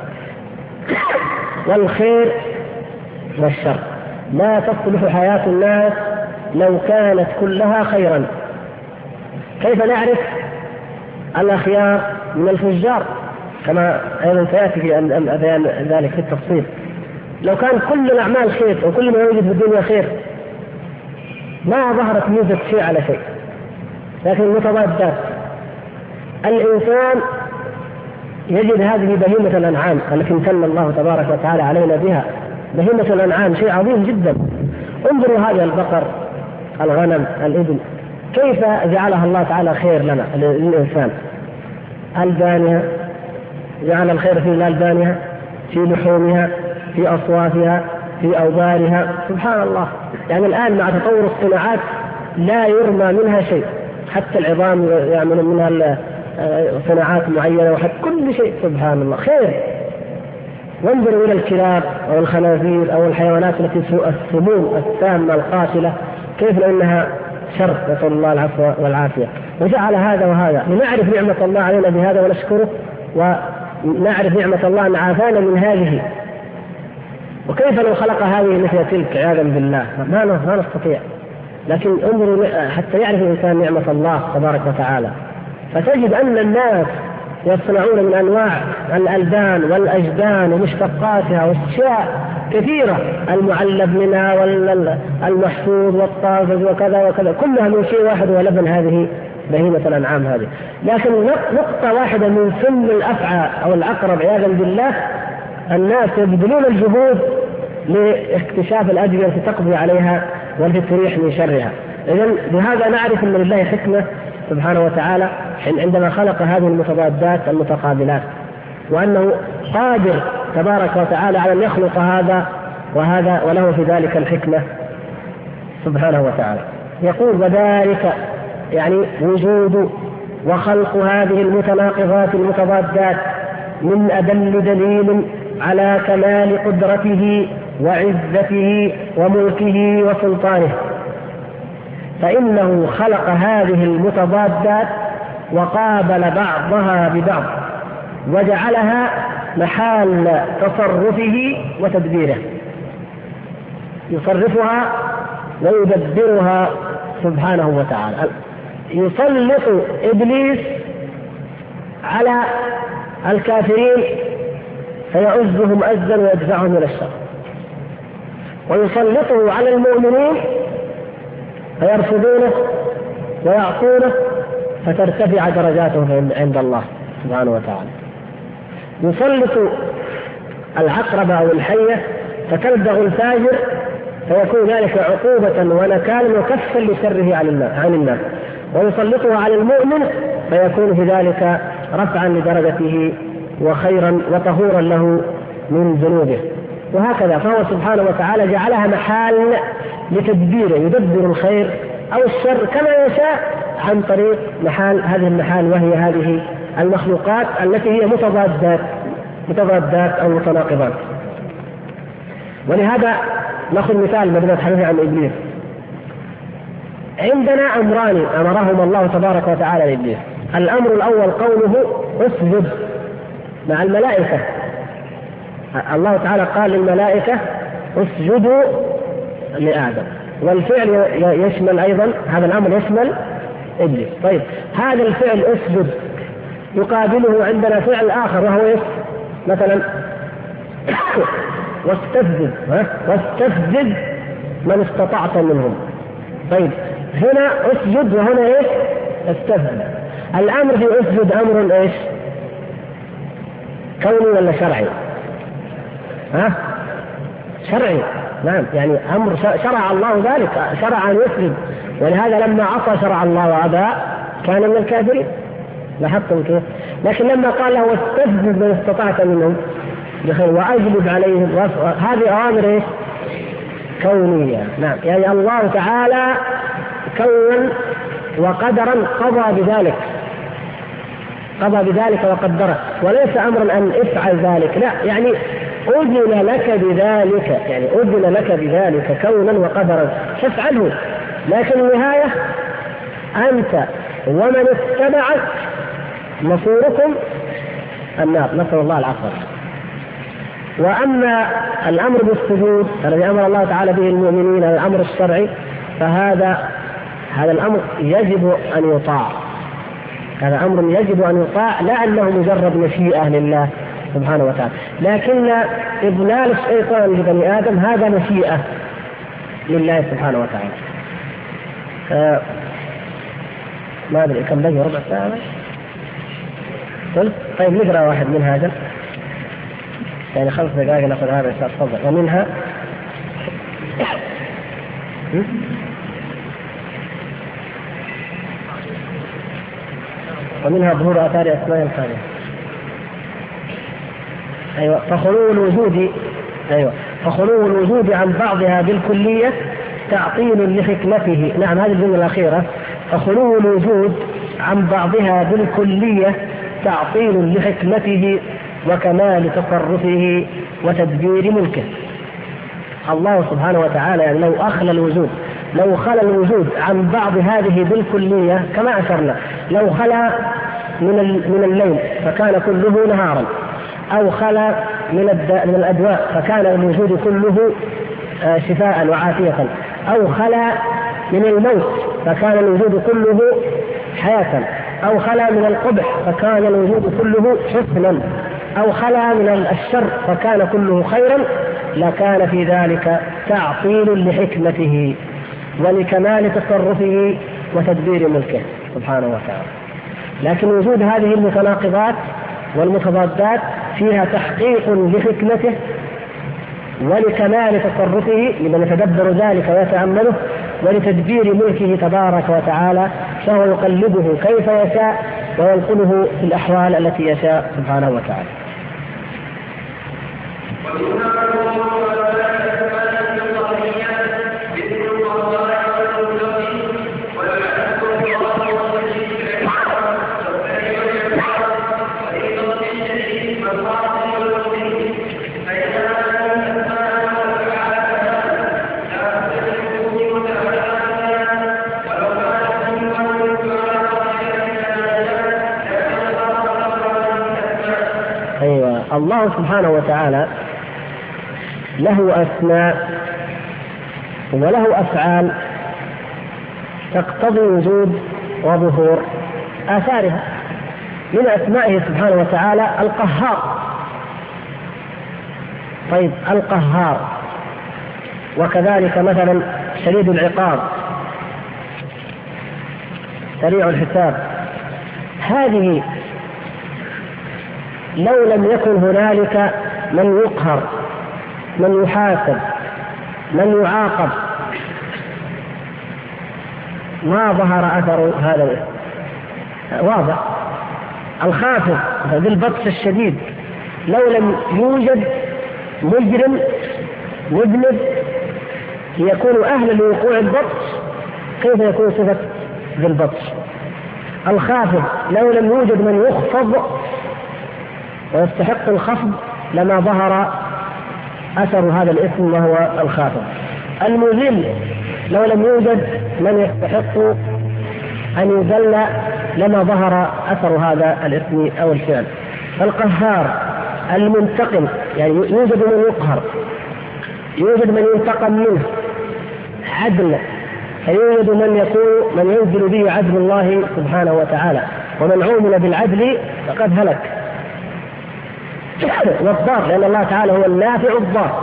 والخير والشر لا تصلح حياة الناس لو كانت كلها خيرا. كيف نعرف الأخيار من الفجار؟ كما أيضا سيأتي في بيان ذلك في التفصيل. لو كان كل الأعمال خير وكل ما يوجد في الدنيا خير ما ظهرت ميزة شيء على شيء. لكن المتضادات، الإنسان يجد هذه بهيمة الأنعام التي امتن الله تبارك وتعالى علينا بها، بهيمة الأنعام شيء عظيم جدا. انظروا هذا البقر، الغنم، الإبل، كيف جعلها الله تعالى خير لنا للإنسان. ألبانها، جعل الخير في ألبانها، في لحومها، في أصوافها، في أوبارها، سبحان الله. يعني الآن مع تطور الصناعات لا يرمى منها شيء، حتى العظام يعملون منها صناعات معينة، وحتى كل شيء سبحان الله خير. وانظروا إلى الكلاب أو الخنازير أو الحيوانات التي السموم السامة القاتلة، كيف لأنها شر، نسأل الله العفو والعافية. وجعل هذا وهذا لنعرف نعمة الله علينا بهذا ونشكره، ونعرف نعمة الله أن عافانا من هذه. وكيف لو خلق هذه مثل تلك عياذا بالله؟ ما نستطيع. لكن انظروا حتى يعرف الإنسان نعمة الله تبارك وتعالى، فتجد أن الناس يصنعون من أنواع الألبان والأجدان ومشتقاتها وأشياء كثيرة، المعلب منها والمحفوظ والطازج وكذا وكذا، كلها من شيء واحد ولبن هذه بهيمة الأنعام هذه. لكن نقطة واحدة من سم الأفعى أو العقرب عياذا بالله، الناس يبذلون الجهود لاكتشاف الأدوية التي تقضي عليها والتي تريح من شرها. إذن بهذا نعرف أن لله حكمة سبحانه وتعالى عندما خلق هذه المتضادات المتقابلات، وأنه قادر تبارك وتعالى على أن يخلق هذا وهذا، وله في ذلك الحكمة سبحانه وتعالى. يقول وذلك يعني وجود وخلق هذه المتناقضات المتضادات من أدل دليل على كمال قدرته وعزته وملكه وسلطانه، فإنه خلق هذه المتضادات وقابل بعضها ببعض وجعلها محل تصرفه وتدبيره، يصرفها ويدبرها سبحانه وتعالى. يسلط إبليس على الكافرين فيعزهم عزا ويدفعهم إلى الشر، ويسلطه على المؤمنين فيرفضونه ويعصونه فترتفع درجاتهم عند الله سبحانه وتعالى. يسلط العقرب أو الحية فتلدغ الفاجر فيكون ذلك عقوبة ونكالا وكفا لشره عن الناس، ويسلطها على المؤمن فيكون في ذلك رفعا لدرجته وخيرا وطهورا له من ذنوبه. وهكذا فهو سبحانه وتعالى جعلها محال لتدبيره، يدبر الخير أو الشر كما يشاء عن طريق هذه المحال، وهي هذه المخلوقات التي هي متضادات أو متناقضات. ولهذا نأخذ مثال بدنا نتحدث عن إبليس. عندنا أمران أمرهما الله تبارك وتعالى لإبليس. الأمر الأول قوله اسجد مع الملائكة، الله تعالى قال للملائكة اسجدوا لآدم، والفعل يشمل أيضا هذا الأمر يشمل إبليس. طيب هذا الفعل اسجد يقابله عندنا فعل آخر وهو مثلا واستفزد من استطعت منهم. طيب هنا اسجد وهنا استفزد. الأمر في اسجد أمر كوني ولا شرعي؟ شرعي. نعم، يعني أمر شرع الله ذلك، شرع أن يسجد، ولهذا لما عصى شرع الله وأبى كان من الكافرين. لاحظتم كيف؟ لكن لما قال له واستفزد من استطعت منهم بخير وأجلب عليهم، هذه أوامر كونية. نعم، يعني الله تعالى كونا وقدرا قضى بذلك وقدره، وليس أمرا أن افعل ذلك، لا، يعني أذن لك بذلك كونا وقدرا فافعله، لكن النهاية أنت ومن اتبعك مصيركم النار، نسأل الله العافية. وأما الأمر بالسجود الذي أمر الله تعالى به المؤمنين، الأمر الشرعي، فهذا الأمر يجب أن يطاع، هذا أمر يجب أن يطاع، لا أنه مجرد مشيئة لله سبحانه وتعالى، لكن إضلال الشيطان لبني آدم هذا مشيئة لله سبحانه وتعالى. ما أدري كم بقي، ربع ساعة؟ طيب نقرأ واحد من هذا، يعني 5 دقائق نأخذ هذا. تفضل. ومنها ظهور آثار أسماء الخالق. أيوة. فخلو الوجود عن بعضها بالكلية تعطيل لحكمته. نعم، هذه الجملة الأخيرة، فخلو الوجود عن بعضها بالكلية تعطيل لحكمته وكمال تصرفه وتدبير ملكه. الله سبحانه وتعالى يعني لو خلى الوجود عن بعض هذه بالكلية كما أشرنا، لو خلى من الليل فكان كله نهارا، أو خلى من الأدواء فكان الوجود كله شفاء وعافية، أو خلى من الموت فكان الوجود كله حياة، أو خلى من القبح فكان الوجود كله حسنا، أو خلى من الشر فكان كله خيرا، لكان في ذلك تعطيل لحكمته ولكمال تصرفه وتدبير ملكه سبحانه وتعالى. لكن وجود هذه المتناقضات والمتضادات فيها تحقيق لحكمته ولكمال تصرفه لمن يتدبر ذلك ويتأمله، ولتدبير ملكه تبارك وتعالى، فهو يقلبه كيف يشاء وينقله في الأحوال التي يشاء سبحانه وتعالى. الله سبحانه وتعالى له أسماء وله أفعال تقتضي وجود وظهور آثارها. من أسمائه سبحانه وتعالى القهار. طيب القهار، وكذلك مثلا شديد العقاب، سريع الحساب. هذه لو لم يكن هنالك من يقهر، من يحاسب، من يعاقب، ما ظهر أثر هذا الاسم. واضح. الخافض ذي البطش الشديد، لو لم يوجد مجرم مذنب يكون أهلا لوقوع البطش، كيف يكون صفة ذي البطش؟ الخافض لو لم يوجد من يخفض ويستحق الخفض لما ظهر أثر هذا الاسم وهو الخافض. المذل لو لم يوجد من يستحق أن يذل لما ظهر أثر هذا الاسم أو الفعل. القهار المنتقم، يعني يوجد من يقهر، يوجد من ينتقم منه، عدل، فيوجد من ينزل به عدل الله سبحانه وتعالى، ومن عومل بالعدل فقد هلك. والضار، لأن الله تعالى هو النافع الضار،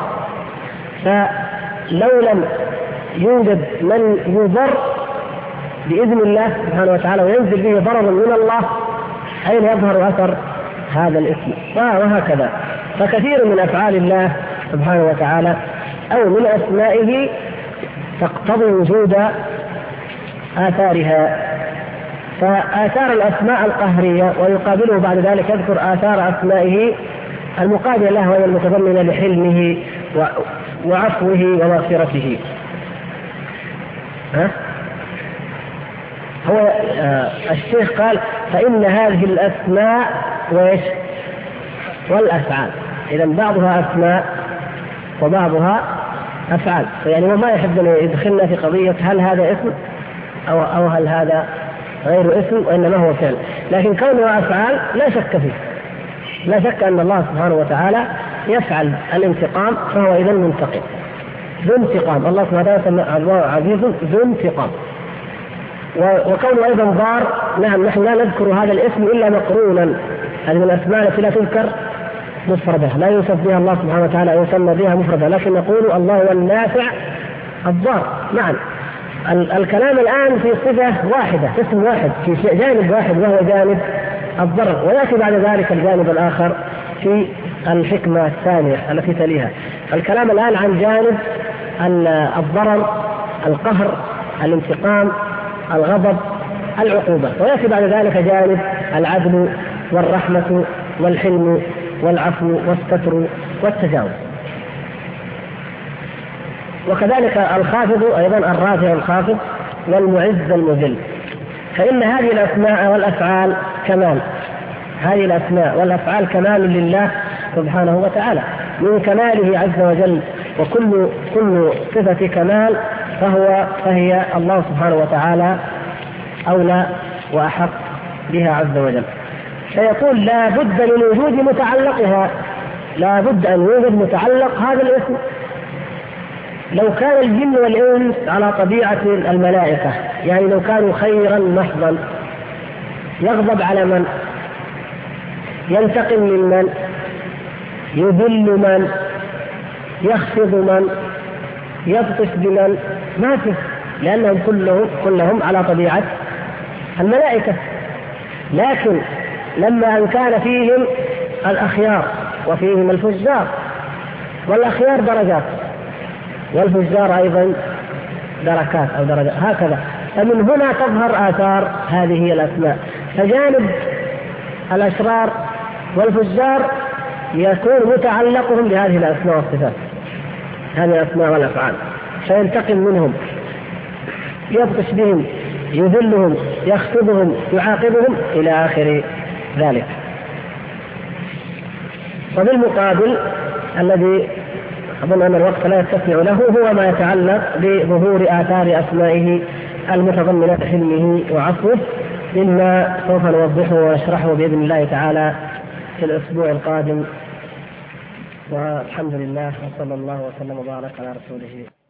فلو لم يوجد من يضر بإذن الله سبحانه وتعالى وينزل به ضرر من الله، أين يظهر أثر هذا الاسم؟ وهكذا. فكثير من أفعال الله سبحانه وتعالى أو من أسمائه تقتضي وجود آثارها. فآثار الأسماء القهرية، ويقابله بعد ذلك يذكر آثار أسمائه المقابلة له، وهي المتضمنة لحلمه وعفوه ومغفرته. هو الشيخ قال فإن هذه الأسماء والأفعال، إذا بعضها أسماء وبعضها أفعال. يعني هو ما يحب أن يدخلنا في قضية هل هذا اسم أو هل هذا غير اسم، وإنما هو فعل. لكن كونه أفعال لا شك فيه، لا شك أن الله سبحانه وتعالى يفعل الانتقام، فهو إذا منتقم ذو انتقام. الله سبحانه وتعالى الله عزيز ذو انتقام. وكونه أيضا ضار، نعم نحن لا نذكر هذا الاسم إلا مقرونا، هذه من الأسماء التي لا تذكر مفردة، لا يوصف بها الله سبحانه وتعالى أو يسمى بها مفردة، لكن نقول الله هو النافع الضار. نعم الكلام الآن في صفة واحدة، اسم واحد في جانب واحد، وهو جانب الضرر، ويأتي بعد ذلك الجانب الآخر في الحكمة الثانية التي تليها. الكلام الآن عن جانب الضرر، القهر، الانتقام، الغضب، العقوبة، ويأتي بعد ذلك جانب العدل والرحمة والحلم والعفو والستر والتجاوز. وكذلك الخافض أيضا، الرافع الخافض والمعز المذل. فإن هذه الأسماء والأفعال كمال، هذه الأسماء والأفعال كمال لله سبحانه وتعالى، من كماله عز وجل، وكل صفة كمال فهي الله سبحانه وتعالى أولى وأحق بها عز وجل. فيقول لا بد من وجود متعلقها، لا بد أن يوجد متعلق هذا الاسم. لو كان الجن والإنس على طبيعة الملائكة، يعني لو كانوا خيرا محضا، يغضب على من؟ ينتقم من من؟ يذل من؟ يخفض من؟ يبطش بمن؟ ما فيه، لأنهم كلهم على طبيعة الملائكة. لكن لما أن كان فيهم الأخيار وفيهم الفجار، والأخيار درجات والفجار أيضا دركات أو درجات، هكذا. فمن هنا تظهر آثار هذه الأسماء. فجانب الأشرار والفجار يكون متعلقهم بهذه الأسماء والصفات، هذه الأسماء والأفعال، فينتقم منهم، يبطش بهم، يذلهم، يخفضهم، يعاقبهم إلى آخر ذلك. وبالمقابل الذي أظن أن الوقت لا يتسع له هو ما يتعلق بظهور آثار أسمائه المتضمنة حلمه وعفوه، مما سوف نوضحه ونشرحه بإذن الله تعالى في الأسبوع القادم. والحمد لله، وصلى الله وسلم وبارك على رسوله.